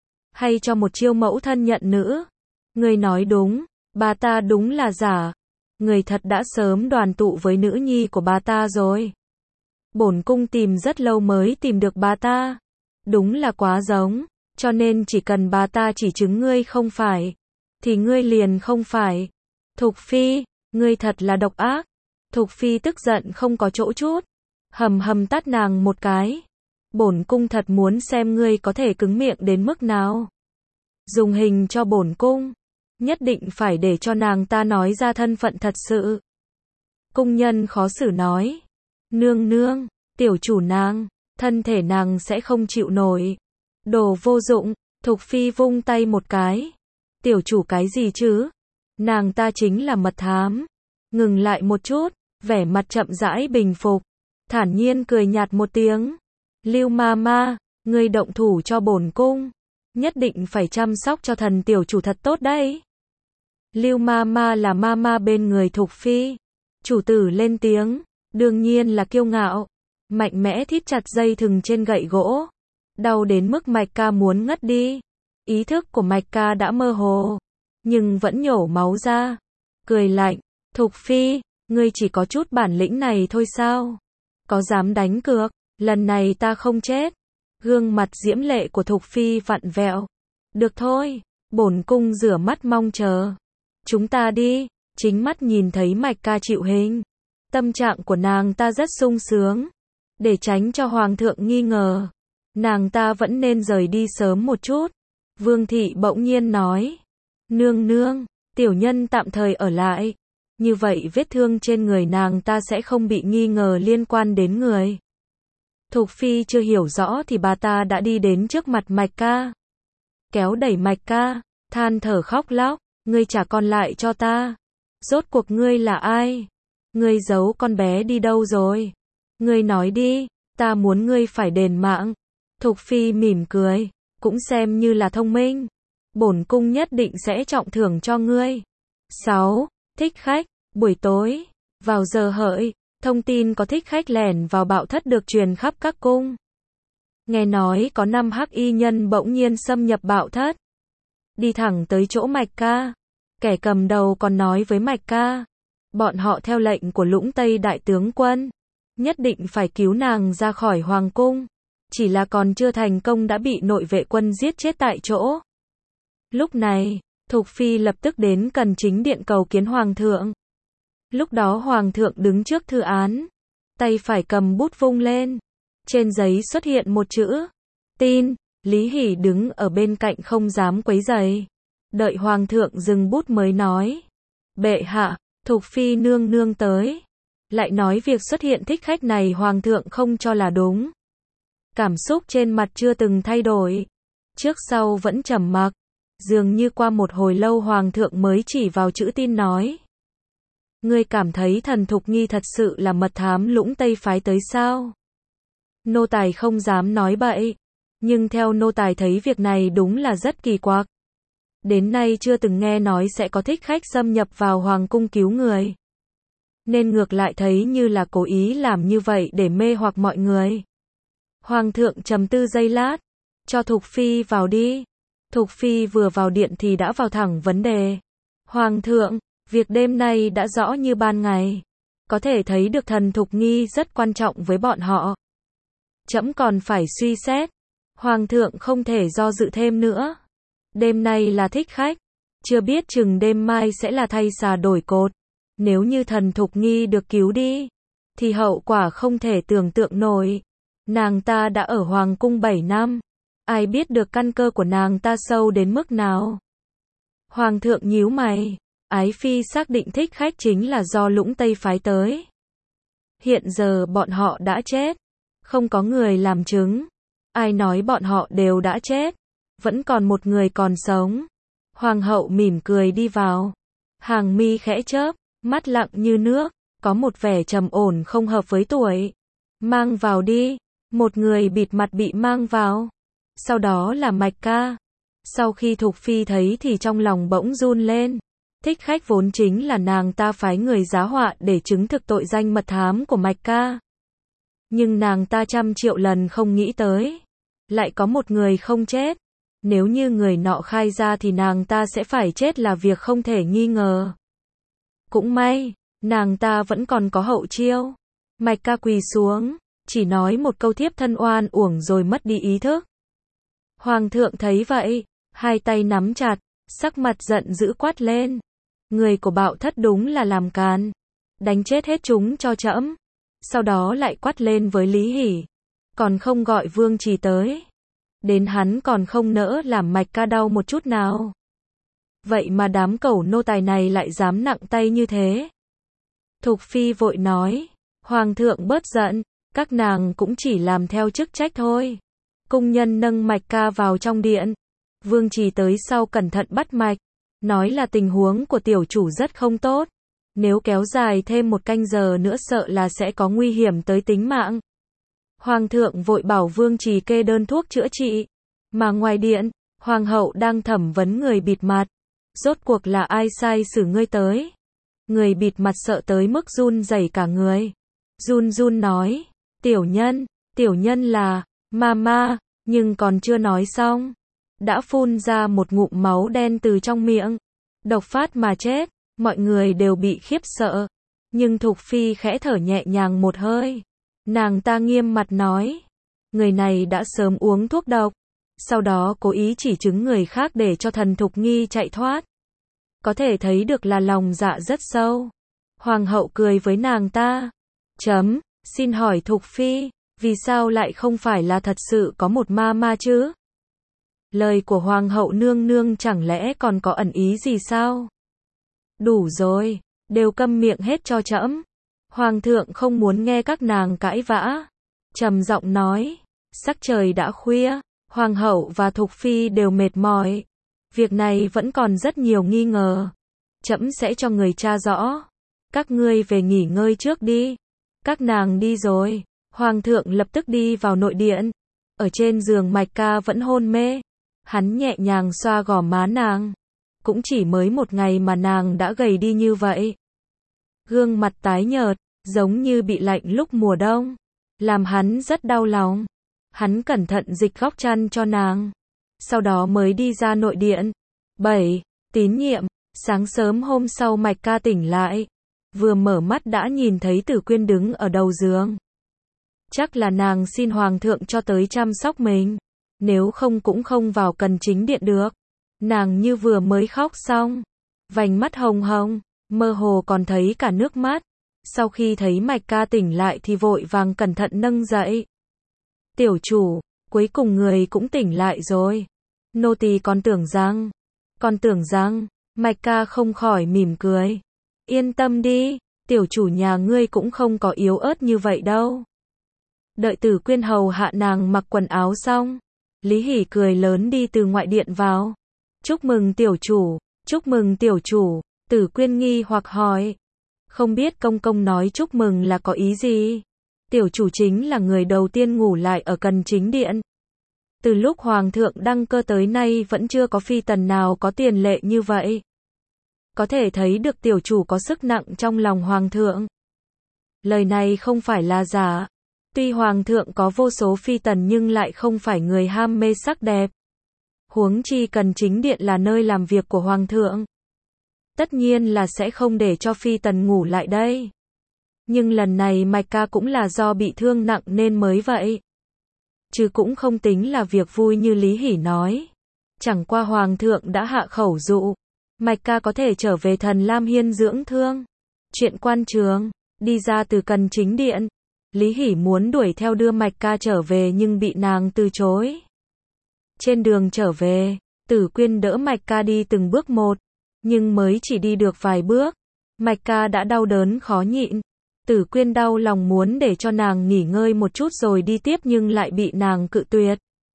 Speaker 1: Hay cho một chiêu mẫu thân nhận nữ? Ngươi nói đúng, bà ta đúng là giả. Người thật đã sớm đoàn tụ với nữ nhi của bà ta rồi. Bổn cung tìm rất lâu mới tìm được bà ta. Đúng là quá giống. Cho nên chỉ cần bà ta chỉ chứng ngươi không phải, thì ngươi liền không phải. Thục Phi, ngươi thật là độc ác. Thục Phi tức giận không có chỗ chút, hầm hầm tát nàng một cái. Bổn cung thật muốn xem ngươi có thể cứng miệng đến mức nào. Dùng hình cho bổn cung, nhất định phải để cho nàng ta nói ra thân phận thật sự. Cung nhân khó xử nói, nương nương, tiểu chủ nàng, thân thể nàng sẽ không chịu nổi. Đồ vô dụng. Thục Phi vung tay một cái. Tiểu chủ cái gì chứ? Nàng ta chính là mật thám. Ngừng lại một chút, vẻ mặt chậm rãi bình phục, thản nhiên cười nhạt một tiếng. Lưu ma ma, ngươi động thủ cho bổn cung, nhất định phải chăm sóc cho thần tiểu chủ thật tốt đấy. Lưu ma ma là ma ma bên người Thục Phi. Chủ tử lên tiếng, đương nhiên là kiêu ngạo, mạnh mẽ thít chặt dây thừng trên gậy gỗ, đau đến mức Mạch Ca muốn ngất đi. Ý thức của Mạch Ca đã mơ hồ, nhưng vẫn nhổ máu ra, cười lạnh, Thục Phi, ngươi chỉ có chút bản lĩnh này thôi sao? Có dám đánh cược, lần này ta không chết. Gương mặt diễm lệ của Thục Phi vặn vẹo. Được thôi, bổn cung rửa mắt mong chờ. Chúng ta đi. Chính mắt nhìn thấy Mạch Ca chịu hình, tâm trạng của nàng ta rất sung sướng. Để tránh cho hoàng thượng nghi ngờ, nàng ta vẫn nên rời đi sớm một chút. Vương thị bỗng nhiên nói, nương nương, tiểu nhân tạm thời ở lại, như vậy vết thương trên người nàng ta sẽ không bị nghi ngờ liên quan đến người. Thục Phi chưa hiểu rõ thì bà ta đã đi đến trước mặt Mạch Ca, kéo đẩy Mạch Ca, than thở khóc lóc, ngươi trả con lại cho ta. Rốt cuộc ngươi là ai? Ngươi giấu con bé đi đâu rồi? Ngươi nói đi, ta muốn ngươi phải đền mạng. Thục Phi mỉm cười, cũng xem như là thông minh. Bổn cung nhất định sẽ trọng thưởng cho ngươi. sáu. Thích khách. Buổi tối, vào giờ hợi, thông tin có thích khách lẻn vào Bảo Thất được truyền khắp các cung. Nghe nói có năm hắc y nhân bỗng nhiên xâm nhập Bảo Thất, đi thẳng tới chỗ Mạch Ca. Kẻ cầm đầu còn nói với Mạch Ca, bọn họ theo lệnh của Lũng Tây đại tướng quân, nhất định phải cứu nàng ra khỏi hoàng cung. Chỉ là còn chưa thành công đã bị nội vệ quân giết chết tại chỗ. Lúc này, Thục Phi lập tức đến Cần Chính Điện cầu kiến hoàng thượng. Lúc đó hoàng thượng đứng trước thư án, tay phải cầm bút vung lên. Trên giấy xuất hiện một chữ, tin. Lý Hỷ đứng ở bên cạnh không dám quấy rầy. Đợi hoàng thượng dừng bút mới nói, bệ hạ, Thục Phi nương nương tới. Lại nói việc xuất hiện thích khách này hoàng thượng không cho là đúng. Cảm xúc trên mặt chưa từng thay đổi, trước sau vẫn trầm mặc. Dường như qua một hồi lâu hoàng thượng mới chỉ vào chữ tin nói, ngươi cảm thấy thần Thục Nghi thật sự là mật thám Lũng Tây phái tới sao? Nô tài không dám nói bậy, nhưng theo nô tài thấy việc này đúng là rất kỳ quặc. Đến nay chưa từng nghe nói sẽ có thích khách xâm nhập vào hoàng cung cứu người, nên ngược lại thấy như là cố ý làm như vậy để mê hoặc mọi người. Hoàng thượng trầm tư giây lát, cho Thục Phi vào đi. Thục Phi vừa vào điện thì đã vào thẳng vấn đề. Hoàng thượng, việc đêm nay đã rõ như ban ngày, có thể thấy được thần Thục Nghi rất quan trọng với bọn họ. Trẫm còn phải suy xét. Hoàng thượng không thể do dự thêm nữa. Đêm nay là thích khách, chưa biết chừng đêm mai sẽ là thay xà đổi cột. Nếu như thần Thục Nghi được cứu đi, thì hậu quả không thể tưởng tượng nổi. Nàng ta đã ở hoàng cung bảy năm, ai biết được căn cơ của nàng ta sâu đến mức nào. Hoàng thượng nhíu mày, ái phi xác định thích khách chính là do Lũng Tây phái tới. Hiện giờ bọn họ đã chết, không có người làm chứng. Ai nói bọn họ đều đã chết, vẫn còn một người còn sống. Hoàng hậu mỉm cười đi vào, hàng mi khẽ chớp, mắt lặng như nước, có một vẻ trầm ổn không hợp với tuổi. Mang vào đi. Một người bịt mặt bị mang vào. Sau đó là Mạch Ca. Sau khi Thục Phi thấy thì trong lòng bỗng run lên. Thích khách vốn chính là nàng ta phái người giá họa để chứng thực tội danh mật thám của Mạch Ca. Nhưng nàng ta trăm triệu lần không nghĩ tới, lại có một người không chết. Nếu như người nọ khai ra thì nàng ta sẽ phải chết là việc không thể nghi ngờ. Cũng may, nàng ta vẫn còn có hậu chiêu. Mạch Ca quỳ xuống, chỉ nói một câu thiếp thân oan uổng rồi mất đi ý thức. Hoàng thượng thấy vậy, hai tay nắm chặt, sắc mặt giận dữ quát lên. Người của Bạo Thất đúng là làm càn. Đánh chết hết chúng cho trẫm. Sau đó lại quát lên với Lý Hỉ. Còn không gọi Vương Trì tới. Đến hắn còn không nỡ làm Mạch Ca đau một chút nào. Vậy mà đám cẩu nô tài này lại dám nặng tay như thế. Thục Phi vội nói. Hoàng thượng bớt giận. Các nàng cũng chỉ làm theo chức trách thôi. Cung nhân nâng Mạch Ca vào trong điện. Vương Trì tới sau cẩn thận bắt mạch. Nói là tình huống của tiểu chủ rất không tốt. Nếu kéo dài thêm một canh giờ nữa sợ là sẽ có nguy hiểm tới tính mạng. Hoàng thượng vội bảo Vương Trì kê đơn thuốc chữa trị. Mà ngoài điện, Hoàng hậu đang thẩm vấn người bịt mặt. Rốt cuộc là ai sai xử ngươi tới? Người bịt mặt sợ tới mức run rẩy cả người. Run run nói, tiểu nhân, tiểu nhân là, mama, nhưng còn chưa nói xong. Đã phun ra một ngụm máu đen từ trong miệng. Độc phát mà chết, mọi người đều bị khiếp sợ. Nhưng Thục Phi khẽ thở nhẹ nhàng một hơi. Nàng ta nghiêm mặt nói, người này đã sớm uống thuốc độc. Sau đó cố ý chỉ trứng người khác để cho thần Thục Nghi chạy thoát. Có thể thấy được là lòng dạ rất sâu. Hoàng hậu cười với nàng ta. Chấm, xin hỏi Thục Phi, vì sao lại không phải là thật sự có một ma ma chứ? Lời của Hoàng hậu nương nương chẳng lẽ còn có ẩn ý gì sao? Đủ rồi, đều câm miệng hết cho trẫm. Hoàng thượng không muốn nghe các nàng cãi vã. Trầm giọng nói, sắc trời đã khuya, Hoàng hậu và Thục Phi đều mệt mỏi. Việc này vẫn còn rất nhiều nghi ngờ. Trẫm sẽ cho người tra rõ. Các ngươi về nghỉ ngơi trước đi. Các nàng đi rồi. Hoàng thượng lập tức đi vào nội điện. Ở trên giường Mạch Ca vẫn hôn mê. Hắn nhẹ nhàng xoa gò má nàng. Cũng chỉ mới một ngày mà nàng đã gầy đi như vậy. Gương mặt tái nhợt, giống như bị lạnh lúc mùa đông. Làm hắn rất đau lòng. Hắn cẩn thận dịch góc chăn cho nàng. Sau đó mới đi ra nội điện. bảy. Tín nhiệm. Sáng sớm hôm sau Mạch Ca tỉnh lại. Vừa mở mắt đã nhìn thấy Tử Quyên đứng ở đầu giường. Chắc là nàng xin Hoàng thượng cho tới chăm sóc mình. Nếu không cũng không vào Cần Chính Điện được. Nàng như vừa mới khóc xong. Vành mắt hồng hồng, mơ hồ còn thấy cả nước mắt. Sau khi thấy Mạch Ca tỉnh lại thì vội vàng cẩn thận nâng dậy. Tiểu chủ, cuối cùng người cũng tỉnh lại rồi. Nô tỳ còn tưởng rằng, còn tưởng rằng, Mạch Ca không khỏi mỉm cười. Yên tâm đi, tiểu chủ nhà ngươi cũng không có yếu ớt như vậy đâu. Đợi Tử Quyên hầu hạ nàng mặc quần áo xong, Lý Hỉ cười lớn đi từ ngoại điện vào. Chúc mừng tiểu chủ, chúc mừng tiểu chủ, Tử Quyên nghi hoặc hỏi. Không biết công công nói chúc mừng là có ý gì? Tiểu chủ chính là người đầu tiên ngủ lại ở Cần Chính Điện. Từ lúc Hoàng thượng đăng cơ tới nay vẫn chưa có phi tần nào có tiền lệ như vậy. Có thể thấy được tiểu chủ có sức nặng trong lòng Hoàng thượng. Lời này không phải là giả. Tuy Hoàng thượng có vô số phi tần nhưng lại không phải người ham mê sắc đẹp. Huống chi Cần Chính Điện là nơi làm việc của Hoàng thượng. Tất nhiên là sẽ không để cho phi tần ngủ lại đây. Nhưng lần này Mạch Ca cũng là do bị thương nặng nên mới vậy. Chứ cũng không tính là việc vui như Lý Hỉ nói. Chẳng qua Hoàng thượng đã hạ khẩu dụ. Mạch Ca có thể trở về Thần Lam Hiên dưỡng thương. Chuyện quan trường, đi ra từ Cần Chính Điện. Lý Hỉ muốn đuổi theo đưa Mạch Ca trở về nhưng bị nàng từ chối. Trên đường trở về, Tử Quyên đỡ Mạch Ca đi từng bước một. Nhưng mới chỉ đi được vài bước. Mạch Ca đã đau đớn khó nhịn. Tử Quyên đau lòng muốn để cho nàng nghỉ ngơi một chút rồi đi tiếp nhưng lại bị nàng cự tuyệt.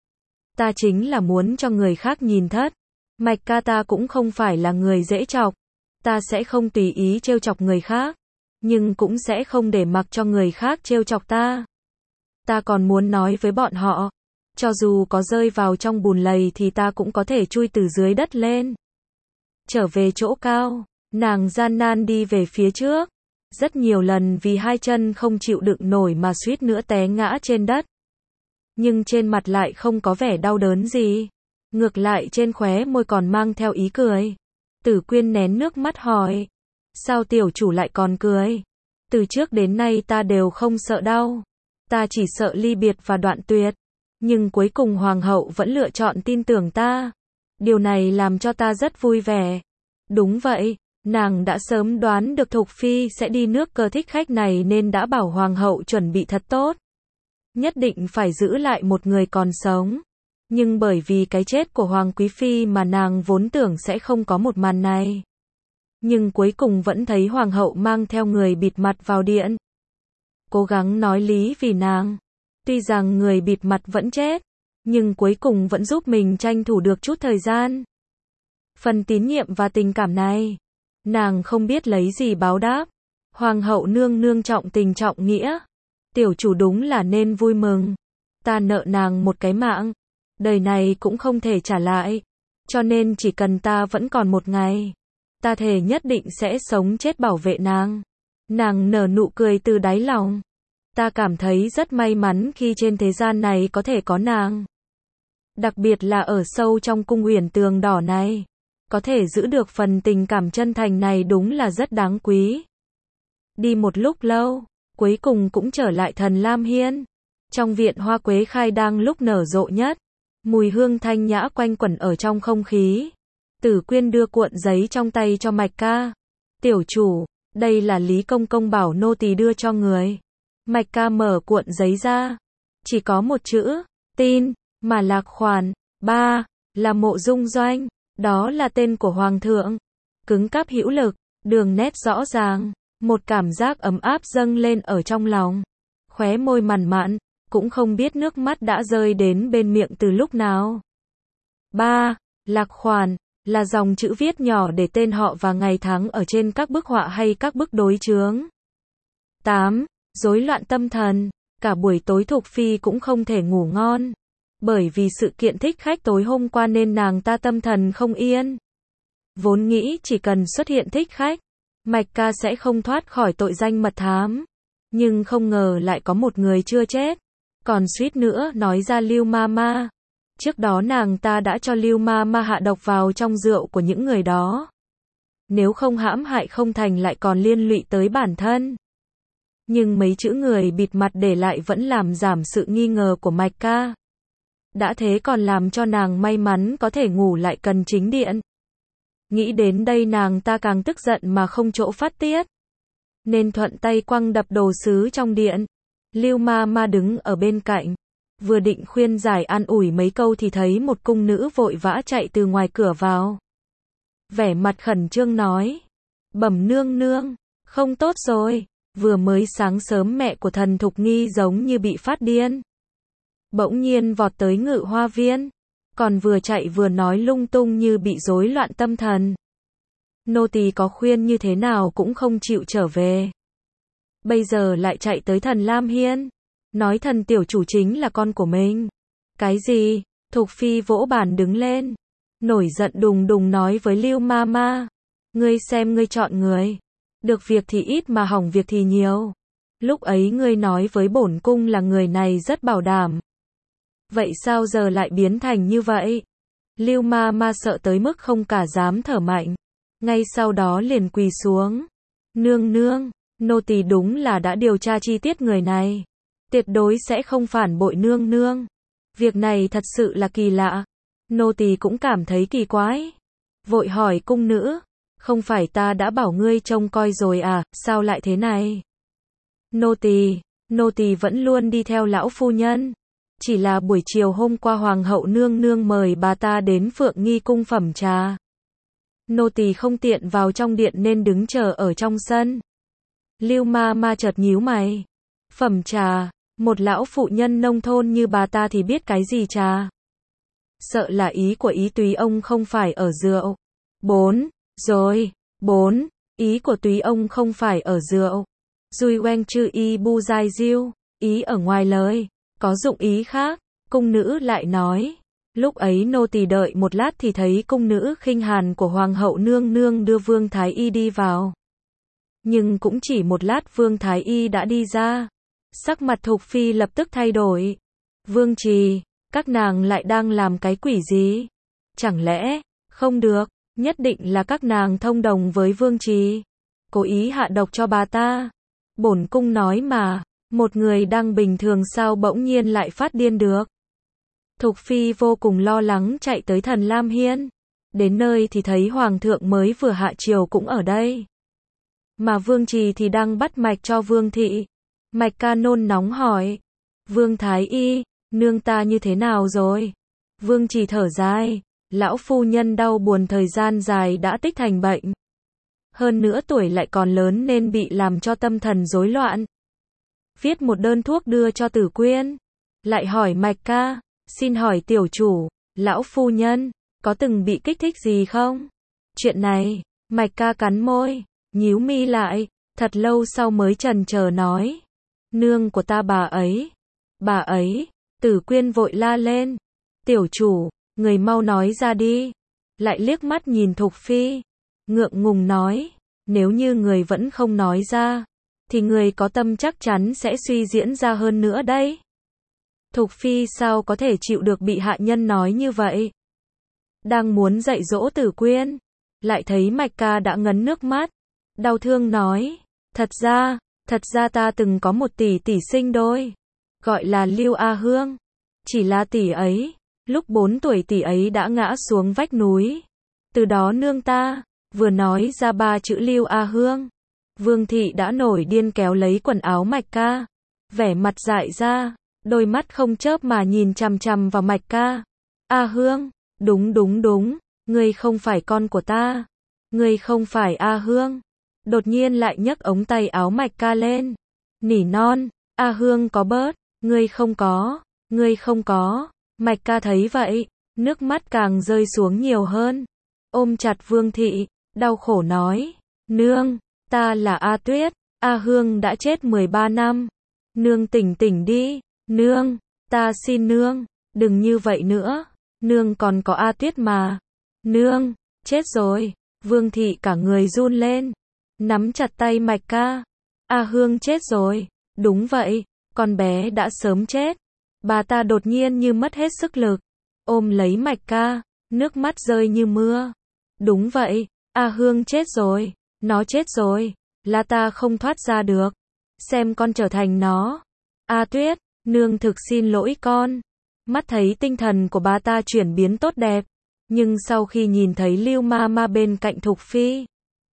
Speaker 1: Ta chính là muốn cho người khác nhìn thất. Mạch Ca ta cũng không phải là người dễ chọc. Ta sẽ không tùy ý trêu chọc người khác. Nhưng cũng sẽ không để mặc cho người khác trêu chọc ta. Ta còn muốn nói với bọn họ. Cho dù có rơi vào trong bùn lầy thì ta cũng có thể chui từ dưới đất lên. Trở về chỗ cao, nàng gian nan đi về phía trước. Rất nhiều lần vì hai chân không chịu đựng nổi mà suýt nữa té ngã trên đất. Nhưng trên mặt lại không có vẻ đau đớn gì. Ngược lại trên khóe môi còn mang theo ý cười. Tử Quyên nén nước mắt hỏi. Sao tiểu chủ lại còn cười? Từ trước đến nay ta đều không sợ đau. Ta chỉ sợ ly biệt và đoạn tuyệt. Nhưng cuối cùng hoàng hậu vẫn lựa chọn tin tưởng ta. Điều này làm cho ta rất vui vẻ. Đúng vậy, nàng đã sớm đoán được Thục Phi sẽ đi nước cờ thích khách này nên đã bảo hoàng hậu chuẩn bị thật tốt. Nhất định phải giữ lại một người còn sống. Nhưng bởi vì cái chết của Hoàng Quý Phi mà nàng vốn tưởng sẽ không có một màn này. Nhưng cuối cùng vẫn thấy hoàng hậu mang theo người bịt mặt vào điện. Cố gắng nói lý vì nàng. Tuy rằng người bịt mặt vẫn chết, nhưng cuối cùng vẫn giúp mình tranh thủ được chút thời gian. Phần tín nhiệm và tình cảm này, nàng không biết lấy gì báo đáp. Hoàng hậu nương nương trọng tình trọng nghĩa. Tiểu chủ đúng là nên vui mừng. Ta nợ nàng một cái mạng. Đời này cũng không thể trả lại. Cho nên chỉ cần ta vẫn còn một ngày, ta thề nhất định sẽ sống chết bảo vệ nàng. Nàng nở nụ cười từ đáy lòng. Ta cảm thấy rất may mắn khi trên thế gian này có thể có nàng. Đặc biệt là ở sâu trong cung Uyển Tường Đỏ này. Có thể giữ được phần tình cảm chân thành này đúng là rất đáng quý. Đi một lúc lâu, cuối cùng cũng trở lại Thần Lam Hiên. Trong viện hoa quế khai đang lúc nở rộ nhất. Mùi hương thanh nhã quanh quẩn ở trong không khí. Tử Quyên đưa cuộn giấy trong tay cho Mạch Ca. Tiểu chủ, đây là Lý Công Công bảo nô tỳ đưa cho người. Mạch Ca mở cuộn giấy ra. Chỉ có một chữ, tin, mà Lạc Khoản. Ba, là Mộ Dung Doanh. Đó là tên của Hoàng thượng. Cứng cáp hữu lực, đường nét rõ ràng. Một cảm giác ấm áp dâng lên ở trong lòng. Khóe môi mằn mặn, cũng không biết nước mắt đã rơi đến bên miệng từ lúc nào. Ba, Lạc Khoản, là dòng chữ viết nhỏ để tên họ và ngày tháng ở trên các bức họa hay các bức đối chướng. Tám, rối loạn tâm thần. Cả buổi tối Thục Phi cũng không thể ngủ ngon. Bởi vì sự kiện thích khách tối hôm qua nên nàng ta tâm thần không yên. Vốn nghĩ chỉ cần xuất hiện thích khách, Mạch Ca sẽ không thoát khỏi tội danh mật thám. Nhưng không ngờ lại có một người chưa chết. Còn suýt nữa nói ra Lưu Ma Ma. Trước đó nàng ta đã cho Lưu Ma Ma hạ độc vào trong rượu của những người đó. Nếu không hãm hại không thành lại còn liên lụy tới bản thân. Nhưng mấy chữ người bịt mặt để lại vẫn làm giảm sự nghi ngờ của Mạch Ca. Đã thế còn làm cho nàng may mắn có thể ngủ lại cần chính điện. Nghĩ đến đây nàng ta càng tức giận mà không chỗ phát tiết. Nên thuận tay quăng đập đồ sứ trong điện. Lưu Ma Ma đứng ở bên cạnh. Vừa định khuyên giải an ủi mấy câu thì thấy một cung nữ vội vã chạy từ ngoài cửa vào. Vẻ mặt khẩn trương nói. Bẩm nương nương, không tốt rồi. Vừa mới sáng sớm mẹ của thần Thục Nghi giống như bị phát điên. Bỗng nhiên vọt tới Ngự Hoa Viên. Còn vừa chạy vừa nói lung tung như bị rối loạn tâm thần. Nô tỳ có khuyên như thế nào cũng không chịu trở về. Bây giờ lại chạy tới Thần Lam Hiên. Nói thần tiểu chủ chính là con của mình. Cái gì? Thục Phi vỗ bàn đứng lên. Nổi giận đùng đùng nói với Lưu Ma Ma. Ngươi xem ngươi chọn người. Được việc thì ít mà hỏng việc thì nhiều. Lúc ấy ngươi nói với bổn cung là người này rất bảo đảm. Vậy sao giờ lại biến thành như vậy? Lưu Ma Ma sợ tới mức không cả dám thở mạnh. Ngay sau đó liền quỳ xuống. Nương nương, nô tỳ đúng là đã điều tra chi tiết người này. Tuyệt đối sẽ không phản bội nương nương. Việc này thật sự là kỳ lạ. Nô tỳ cũng cảm thấy kỳ quái. Vội hỏi cung nữ. Không phải ta đã bảo ngươi trông coi rồi à, sao lại thế này? Nô tỳ, nô tỳ vẫn luôn đi theo lão phu nhân. Chỉ là buổi chiều hôm qua hoàng hậu nương nương mời bà ta đến Phượng Nghi cung phẩm trà. Nô tỳ không tiện vào trong điện nên đứng chờ ở trong sân. Lưu Ma Ma chợt nhíu mày. Phẩm trà, một lão phụ nhân nông thôn như bà ta thì biết cái gì trà? Sợ là ý của ý túy ông không phải ở rượu. Bốn, rồi, bốn, ý của túy ông không phải ở rượu. Dui Weng chư y bu dai diêu, ý ở ngoài lời, có dụng ý khác. Cung nữ lại nói. Lúc ấy nô tỳ đợi một lát thì thấy cung nữ khinh hàn của hoàng hậu nương nương đưa Vương Thái Y đi vào. Nhưng cũng chỉ một lát Vương Thái Y đã đi ra. Sắc mặt Thục Phi lập tức thay đổi. Vương Trì, các nàng lại đang làm cái quỷ gì? Chẳng lẽ, không được, nhất định là các nàng thông đồng với Vương Trì. Cố ý hạ độc cho bà ta. Bổn cung nói mà, một người đang bình thường sao bỗng nhiên lại phát điên được. Thục Phi vô cùng lo lắng chạy tới Thần Lam Hiên. Đến nơi thì thấy Hoàng thượng mới vừa hạ triều cũng ở đây. Mà Vương Trì thì đang bắt mạch cho Vương Thị. Mạch Ca nôn nóng hỏi. Vương Thái Y, nương ta như thế nào rồi? Vương Trì thở dài. Lão phu nhân đau buồn thời gian dài đã tích thành bệnh. Hơn nữa tuổi lại còn lớn nên bị làm cho tâm thần rối loạn. Viết một đơn thuốc đưa cho Tử Quyên. Lại hỏi Mạch Ca, xin hỏi tiểu chủ, lão phu nhân, có từng bị kích thích gì không? Chuyện này, Mạch Ca cắn môi, nhíu mi lại, thật lâu sau mới chần chờ nói. Nương của ta bà ấy, bà ấy, Tử Quyên vội la lên. Tiểu chủ, người mau nói ra đi. Lại liếc mắt nhìn Thục Phi, ngượng ngùng nói, nếu như người vẫn không nói ra, thì người có tâm chắc chắn sẽ suy diễn ra hơn nữa đấy. Thục Phi sao có thể chịu được bị hạ nhân nói như vậy? Đang muốn dạy dỗ Tử Quyên, lại thấy Mạch Ca đã ngấn nước mắt, đau thương nói, thật ra, thật ra ta từng có một tỷ tỷ sinh đôi, gọi là Lưu A Hương. Chỉ là tỷ ấy, lúc bốn tuổi tỷ ấy đã ngã xuống vách núi. Từ đó nương ta, vừa nói ra ba chữ Lưu A Hương, Vương Thị đã nổi điên kéo lấy quần áo Mạch Ca, vẻ mặt dại ra, đôi mắt không chớp mà nhìn chằm chằm vào Mạch Ca. A Hương, đúng đúng đúng, ngươi không phải con của ta, ngươi không phải A Hương. Đột nhiên lại nhấc ống tay áo Mạch Ca lên, nỉ non, A Hương có bớt, ngươi không có, ngươi không có. Mạch Ca thấy vậy, nước mắt càng rơi xuống nhiều hơn, ôm chặt Vương Thị, đau khổ nói, nương, ta là A Tuyết, A Hương đã chết mười ba năm, nương tỉnh tỉnh đi, nương, ta xin nương, đừng như vậy nữa, nương còn có A Tuyết mà, nương, chết rồi. Vương Thị cả người run lên, nắm chặt tay Mạch Ca. A Hương chết rồi, đúng vậy, con bé đã sớm chết. Bà ta đột nhiên như mất hết sức lực, ôm lấy Mạch Ca, nước mắt rơi như mưa. Đúng vậy, A Hương chết rồi, nó chết rồi, là ta không thoát ra được, xem con trở thành nó. A Tuyết, nương thực xin lỗi con. Mắt thấy tinh thần của bà ta chuyển biến tốt đẹp, nhưng sau khi nhìn thấy Lưu Ma Ma bên cạnh Thục Phi,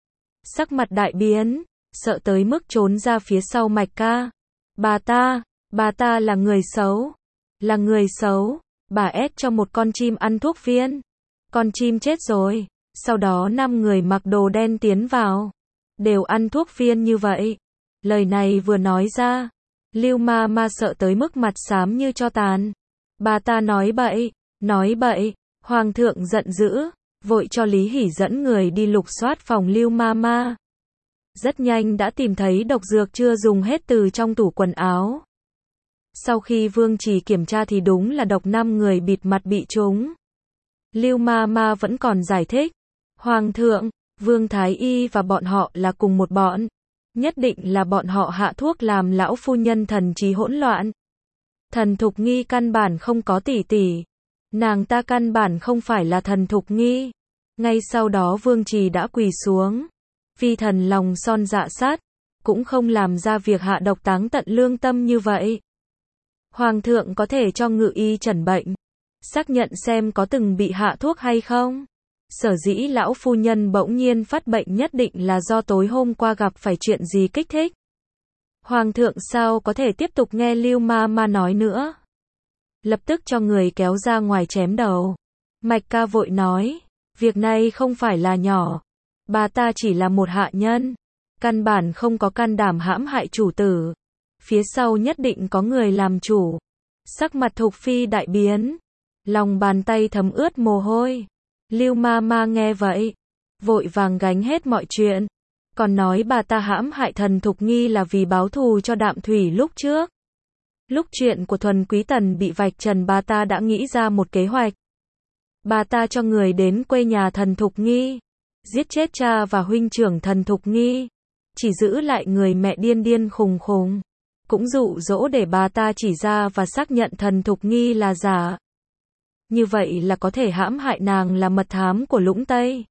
Speaker 1: sắc mặt đại biến, sợ tới mức trốn ra phía sau Mạch Ca. Bà ta, bà ta là người xấu, là người xấu, bà ép cho một con chim ăn thuốc viên. Con chim chết rồi, sau đó năm người mặc đồ đen tiến vào, đều ăn thuốc viên như vậy. Lời này vừa nói ra, Lưu Ma Ma sợ tới mức mặt xám như tro tàn. Bà ta nói bậy, nói bậy. Hoàng thượng giận dữ, vội cho Lý Hỷ dẫn người đi lục soát phòng Lưu Ma Ma. Rất nhanh đã tìm thấy độc dược chưa dùng hết từ trong tủ quần áo. Sau khi Vương Trì kiểm tra thì đúng là độc năm người bịt mặt bị trúng. Lưu Ma Ma vẫn còn giải thích, Hoàng thượng, Vương Thái Y và bọn họ là cùng một bọn. Nhất định là bọn họ hạ thuốc làm lão phu nhân thần trí hỗn loạn. Thần Thục Nghi căn bản không có tỷ tỷ. Nàng ta căn bản không phải là thần Thục Nghi. Ngay sau đó Vương Trì đã quỳ xuống. Phi thần lòng son dạ sát, cũng không làm ra việc hạ độc táng tận lương tâm như vậy. Hoàng thượng có thể cho ngự y chẩn bệnh, xác nhận xem có từng bị hạ thuốc hay không. Sở dĩ lão phu nhân bỗng nhiên phát bệnh nhất định là do tối hôm qua gặp phải chuyện gì kích thích. Hoàng thượng sao có thể tiếp tục nghe Lưu Ma Ma nói nữa. Lập tức cho người kéo ra ngoài chém đầu. Mạch Ca vội nói, việc này không phải là nhỏ. Bà ta chỉ là một hạ nhân, căn bản không có can đảm hãm hại chủ tử. Phía sau nhất định có người làm chủ. Sắc mặt Thục Phi đại biến, lòng bàn tay thấm ướt mồ hôi. Lưu Ma Ma nghe vậy, vội vàng gánh hết mọi chuyện, còn nói bà ta hãm hại thần Thục Nghi là vì báo thù cho Đạm Thủy lúc trước. Lúc chuyện của Thuần Quý Tần bị vạch trần, bà ta đã nghĩ ra một kế hoạch. Bà ta cho người đến quê nhà thần Thục Nghi, giết chết cha và huynh trưởng thần Thục Nghi, chỉ giữ lại người mẹ điên điên khùng khùng, cũng dụ dỗ để bà ta chỉ ra và xác nhận thần Thục Nghi là giả. Như vậy là có thể hãm hại nàng là mật thám của Lũng Tây.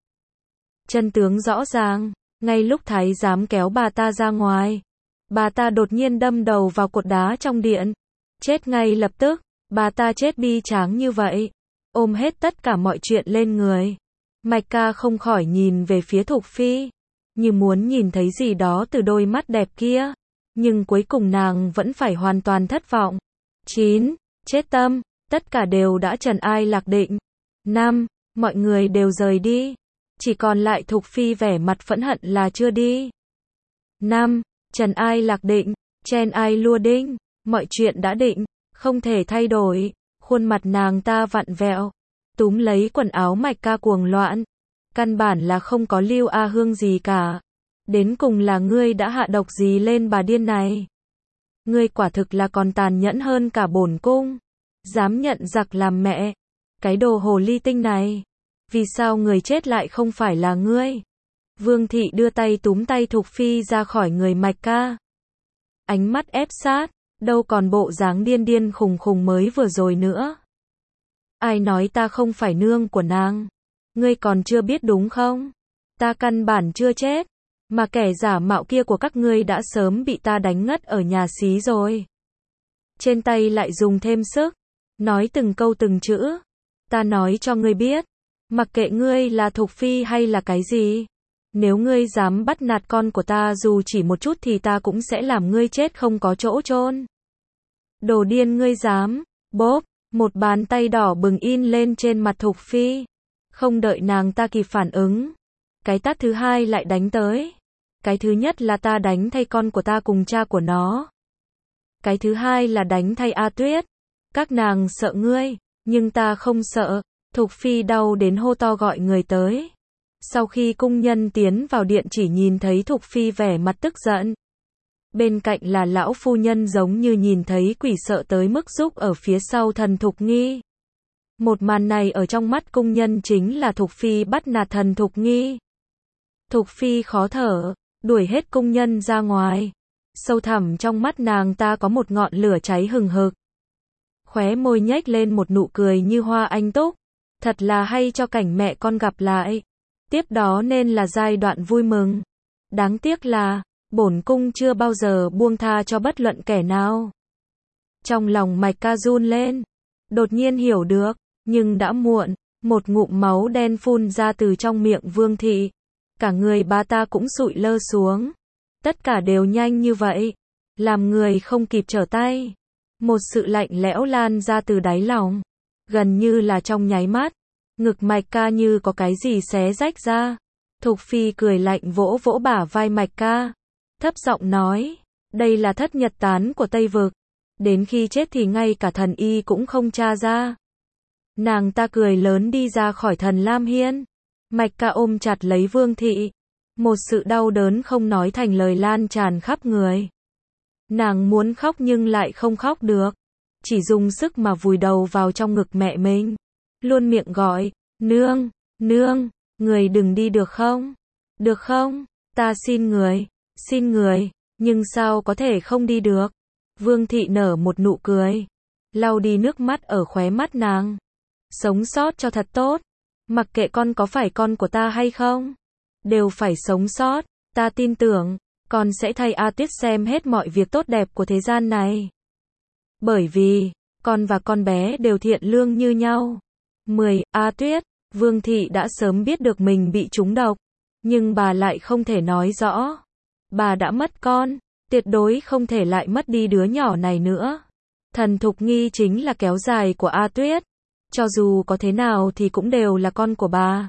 Speaker 1: Chân tướng rõ ràng, ngay lúc thái giám kéo bà ta ra ngoài, bà ta đột nhiên đâm đầu vào cột đá trong điện, chết ngay lập tức. Bà ta chết bi tráng như vậy, ôm hết tất cả mọi chuyện lên người. Mạch Ca không khỏi nhìn về phía Thục Phi, như muốn nhìn thấy gì đó từ đôi mắt đẹp kia, nhưng cuối cùng nàng vẫn phải hoàn toàn thất vọng. chín. Chết tâm, tất cả đều đã trần ai lạc định. năm. Mọi người đều rời đi, chỉ còn lại Thục Phi vẻ mặt phẫn hận là chưa đi. năm. Trần ai lạc định, chen ai lua đinh, mọi chuyện đã định, không thể thay đổi. Khuôn mặt nàng ta vặn vẹo, túm lấy quần áo Mạch Ca cuồng loạn. Căn bản là không có lưu a hương gì cả. Đến cùng là ngươi đã hạ độc gì lên bà điên này? Ngươi quả thực là còn tàn nhẫn hơn cả bổn cung. Dám nhận giặc làm mẹ. Cái đồ hồ ly tinh này. Vì sao người chết lại không phải là ngươi? Vương thị đưa tay túm tay Thục Phi ra khỏi người Mạch Ca. Ánh mắt ép sát, đâu còn bộ dáng điên điên khùng khùng mới vừa rồi nữa. Ai nói ta không phải nương của nàng? Ngươi còn chưa biết đúng không? Ta căn bản chưa chết, mà kẻ giả mạo kia của các ngươi đã sớm bị ta đánh ngất ở nhà xí rồi. Trên tay lại dùng thêm sức, nói từng câu từng chữ. Ta nói cho ngươi biết, mặc kệ ngươi là Thục Phi hay là cái gì, nếu ngươi dám bắt nạt con của ta dù chỉ một chút thì ta cũng sẽ làm ngươi chết không có chỗ chôn. Đồ điên ngươi dám, bốp, một bàn tay đỏ bừng in lên trên mặt Thục Phi. Không đợi nàng ta kịp phản ứng, cái tát thứ hai lại đánh tới. Cái thứ nhất là ta đánh thay con của ta cùng cha của nó. Cái thứ hai là đánh thay A Tuyết. Các nàng sợ ngươi, nhưng ta không sợ. Thục Phi đau đến hô to gọi người tới. Sau khi cung nhân tiến vào điện chỉ nhìn thấy Thục Phi vẻ mặt tức giận. Bên cạnh là lão phu nhân giống như nhìn thấy quỷ sợ tới mức rúc ở phía sau thần Thục Nghi. Một màn này ở trong mắt cung nhân chính là Thục Phi bắt nạt thần Thục Nghi. Thục Phi khó thở, đuổi hết cung nhân ra ngoài. Sâu thẳm trong mắt nàng ta có một ngọn lửa cháy hừng hực. Khóe môi nhếch lên một nụ cười như hoa anh túc. Thật là hay cho cảnh mẹ con gặp lại. Tiếp đó nên là giai đoạn vui mừng. Đáng tiếc là, bổn cung chưa bao giờ buông tha cho bất luận kẻ nào. Trong lòng Mạch Ca run lên. Đột nhiên hiểu được, nhưng đã muộn. Một ngụm máu đen phun ra từ trong miệng Vương thị. Cả người bà ta cũng sụi lơ xuống. Tất cả đều nhanh như vậy, làm người không kịp trở tay. Một sự lạnh lẽo lan ra từ đáy lòng, gần như là trong nháy mắt, ngực Mạch Ca như có cái gì xé rách ra. Thục Phi cười lạnh vỗ vỗ bả vai Mạch Ca, thấp giọng nói, đây là thất nhật tán của Tây Vực, đến khi chết thì ngay cả thần y cũng không tra ra. Nàng ta cười lớn đi ra khỏi Thần Lam Hiên. Mạch Ca ôm chặt lấy Vương thị, một sự đau đớn không nói thành lời lan tràn khắp người. Nàng muốn khóc nhưng lại không khóc được, chỉ dùng sức mà vùi đầu vào trong ngực mẹ mình, luôn miệng gọi, nương, nương, người đừng đi được không? Được không? Ta xin người, xin người, nhưng sao có thể không đi được? Vương thị nở một nụ cười, lau đi nước mắt ở khóe mắt nàng. Sống sót cho thật tốt, mặc kệ con có phải con của ta hay không, đều phải sống sót. Ta tin tưởng, con sẽ thay A Tuyết xem hết mọi việc tốt đẹp của thế gian này. Bởi vì, con và con bé đều thiện lương như nhau. mười. A Tuyết, Vương thị đã sớm biết được mình bị trúng độc, nhưng bà lại không thể nói rõ. Bà đã mất con, tuyệt đối không thể lại mất đi đứa nhỏ này nữa. Thần Thục Nghi chính là kéo dài của A Tuyết, cho dù có thế nào thì cũng đều là con của bà.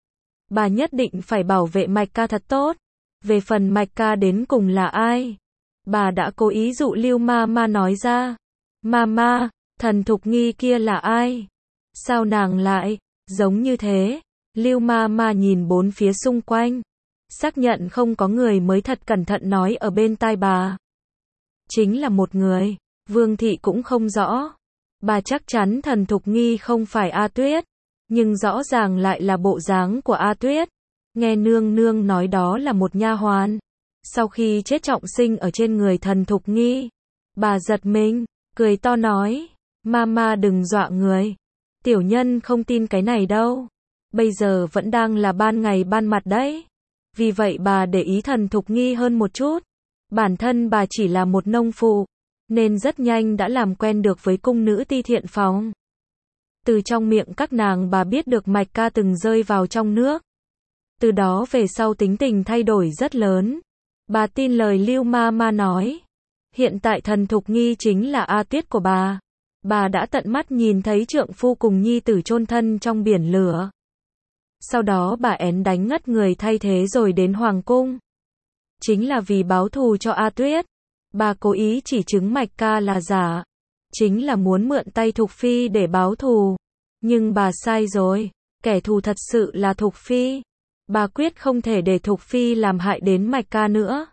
Speaker 1: Bà nhất định phải bảo vệ Mạch Ca thật tốt. Về phần Mạch Ca đến cùng là ai, bà đã cố ý dụ Lưu Ma Ma nói ra. Ma Ma, thần Thục Nghi kia là ai? Sao nàng lại giống như thế? Lưu Ma Ma nhìn bốn phía xung quanh, xác nhận không có người mới thật cẩn thận nói ở bên tai bà. Chính là một người, Vương thị cũng không rõ. Bà chắc chắn thần Thục Nghi không phải A Tuyết, nhưng rõ ràng lại là bộ dáng của A Tuyết. Nghe nương nương nói đó là một nha hoàn. Sau khi chết trọng sinh ở trên người thần Thục Nghi, bà giật mình, cười to nói, Mama đừng dọa người. Tiểu nhân không tin cái này đâu. Bây giờ vẫn đang là ban ngày ban mặt đấy. Vì vậy bà để ý thần Thục Nghi hơn một chút. Bản thân bà chỉ là một nông phụ, nên rất nhanh đã làm quen được với cung nữ Ti Thiện Phòng. Từ trong miệng các nàng bà biết được Mạch Ca từng rơi vào trong nước. Từ đó về sau tính tình thay đổi rất lớn. Bà tin lời Lưu Ma Ma nói. Hiện tại thần Thục Nghi chính là A Tuyết của bà. Bà đã tận mắt nhìn thấy trượng phu cùng nhi tử chôn thân trong biển lửa. Sau đó bà én đánh ngất người thay thế rồi đến Hoàng cung. Chính là vì báo thù cho A Tuyết. Bà cố ý chỉ chứng Mạch Ca là giả. Chính là muốn mượn tay Thục Phi để báo thù. Nhưng bà sai rồi. Kẻ thù thật sự là Thục Phi. Bà quyết không thể để Thục Phi làm hại đến Mạch Ca nữa.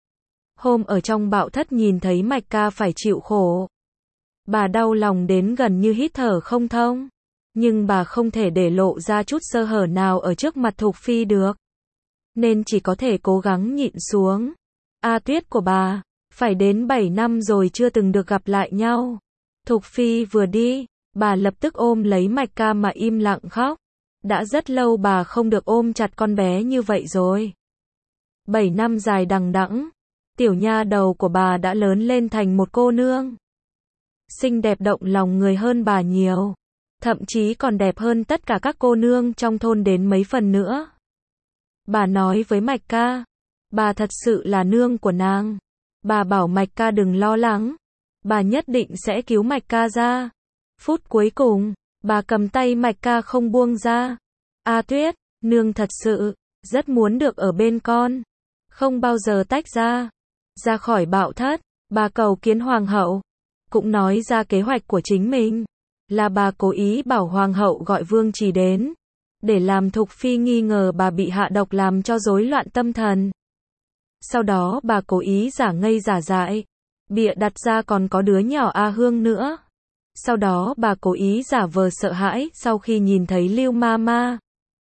Speaker 1: Hôm ở trong bạo thất nhìn thấy Mạch Ca phải chịu khổ. Bà đau lòng đến gần như hít thở không thông. Nhưng bà không thể để lộ ra chút sơ hở nào ở trước mặt Thục Phi được. Nên chỉ có thể cố gắng nhịn xuống. A Tuyết của bà, phải đến bảy năm rồi chưa từng được gặp lại nhau. Thục Phi vừa đi, bà lập tức ôm lấy Mạch Ca mà im lặng khóc. Đã rất lâu bà không được ôm chặt con bé như vậy rồi. Bảy năm dài đằng đẵng, tiểu nha đầu của bà đã lớn lên thành một cô nương. Xinh đẹp động lòng người hơn bà nhiều. Thậm chí còn đẹp hơn tất cả các cô nương trong thôn đến mấy phần nữa. Bà nói với Mạch Ca, bà thật sự là nương của nàng. Bà bảo Mạch Ca đừng lo lắng. Bà nhất định sẽ cứu Mạch Ca ra. Phút cuối cùng, bà cầm tay Mạch Ca không buông ra. A Tuyết, nương thật sự, rất muốn được ở bên con. Không bao giờ tách ra. Ra khỏi bạo thất, bà cầu kiến hoàng hậu. Cũng nói ra kế hoạch của chính mình. Là bà cố ý bảo hoàng hậu gọi Vương Trì đến. Để làm Thục Phi nghi ngờ bà bị hạ độc làm cho rối loạn tâm thần. Sau đó bà cố ý giả ngây giả dại. Bịa đặt ra còn có đứa nhỏ A Hương nữa. Sau đó bà cố ý giả vờ sợ hãi sau khi nhìn thấy Lưu Ma Ma.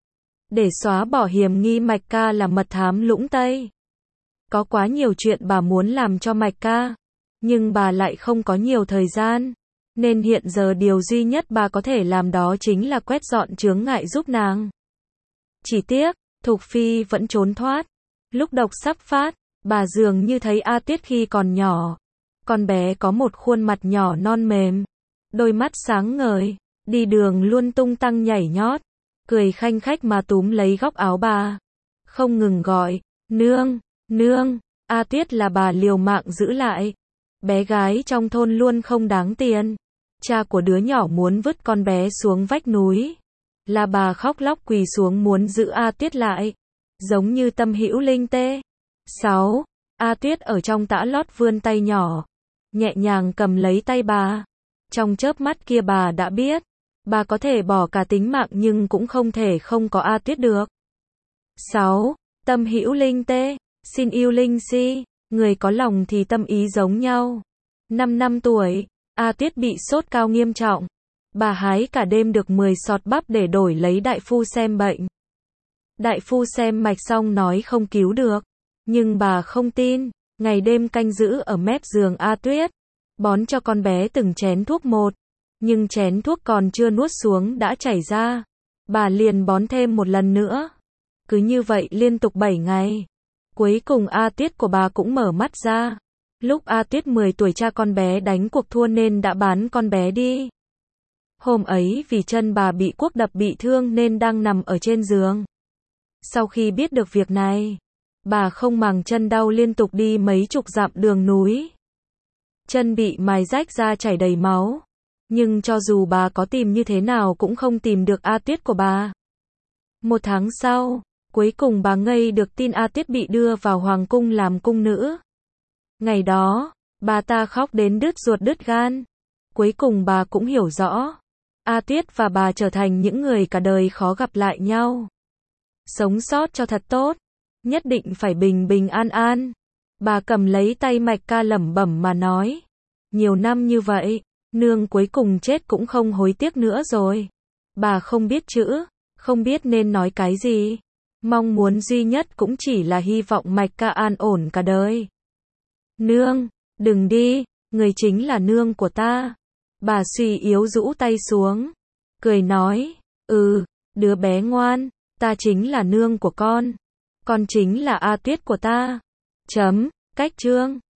Speaker 1: Để xóa bỏ hiểm nghi Mạch Ca là mật thám Lũng Tây. Có quá nhiều chuyện bà muốn làm cho Mạch Ca. Nhưng bà lại không có nhiều thời gian. Nên hiện giờ điều duy nhất bà có thể làm đó chính là quét dọn chướng ngại giúp nàng. Chỉ tiếc, Thục Phi vẫn trốn thoát. Lúc độc sắp phát, bà dường như thấy A Tuyết khi còn nhỏ. Con bé có một khuôn mặt nhỏ non mềm. Đôi mắt sáng ngời. Đi đường luôn tung tăng nhảy nhót. Cười khanh khách mà túm lấy góc áo bà. Không ngừng gọi, nương, nương. A Tuyết là bà liều mạng giữ lại. Bé gái trong thôn luôn không đáng tiền. Cha của đứa nhỏ muốn vứt con bé xuống vách núi. Là bà khóc lóc quỳ xuống muốn giữ A Tuyết lại. Giống như Tâm Hữu Linh tê. sáu. A Tuyết ở trong tã lót vươn tay nhỏ. Nhẹ nhàng cầm lấy tay bà. Trong chớp mắt kia bà đã biết. Bà có thể bỏ cả tính mạng nhưng cũng không thể không có A Tuyết được. sáu. Tâm Hữu Linh tê. Xin yêu Linh si. Người có lòng thì tâm ý giống nhau. năm năm tuổi. A Tuyết bị sốt cao nghiêm trọng. Bà hái cả đêm được mười sọt bắp để đổi lấy đại phu xem bệnh. Đại phu xem mạch xong nói không cứu được. Nhưng bà không tin. Ngày đêm canh giữ ở mép giường A Tuyết. Bón cho con bé từng chén thuốc một. Nhưng chén thuốc còn chưa nuốt xuống đã chảy ra. Bà liền bón thêm một lần nữa. Cứ như vậy liên tục bảy ngày. Cuối cùng A Tuyết của bà cũng mở mắt ra. Lúc A Tuyết mười tuổi cha con bé đánh cuộc thua nên đã bán con bé đi. Hôm ấy vì chân bà bị cuốc đập bị thương nên đang nằm ở trên giường. Sau khi biết được việc này, bà không màng chân đau liên tục đi mấy chục dặm đường núi. Chân bị mài rách ra chảy đầy máu. Nhưng cho dù bà có tìm như thế nào cũng không tìm được A Tuyết của bà. Một tháng sau, cuối cùng bà ngây được tin A Tuyết bị đưa vào hoàng cung làm cung nữ. Ngày đó, bà ta khóc đến đứt ruột đứt gan. Cuối cùng bà cũng hiểu rõ. A Tuyết và bà trở thành những người cả đời khó gặp lại nhau. Sống sót cho thật tốt. Nhất định phải bình bình an an. Bà cầm lấy tay Mạch Ca lẩm bẩm mà nói. Nhiều năm như vậy, nương cuối cùng chết cũng không hối tiếc nữa rồi. Bà không biết chữ, không biết nên nói cái gì. Mong muốn duy nhất cũng chỉ là hy vọng Mạch Ca an ổn cả đời. Nương, đừng đi, người chính là nương của ta. Bà suy yếu rũ tay xuống. Cười nói, ừ, đứa bé ngoan, ta chính là nương của con. Con chính là A Tuyết của ta. Chấm, cách chương.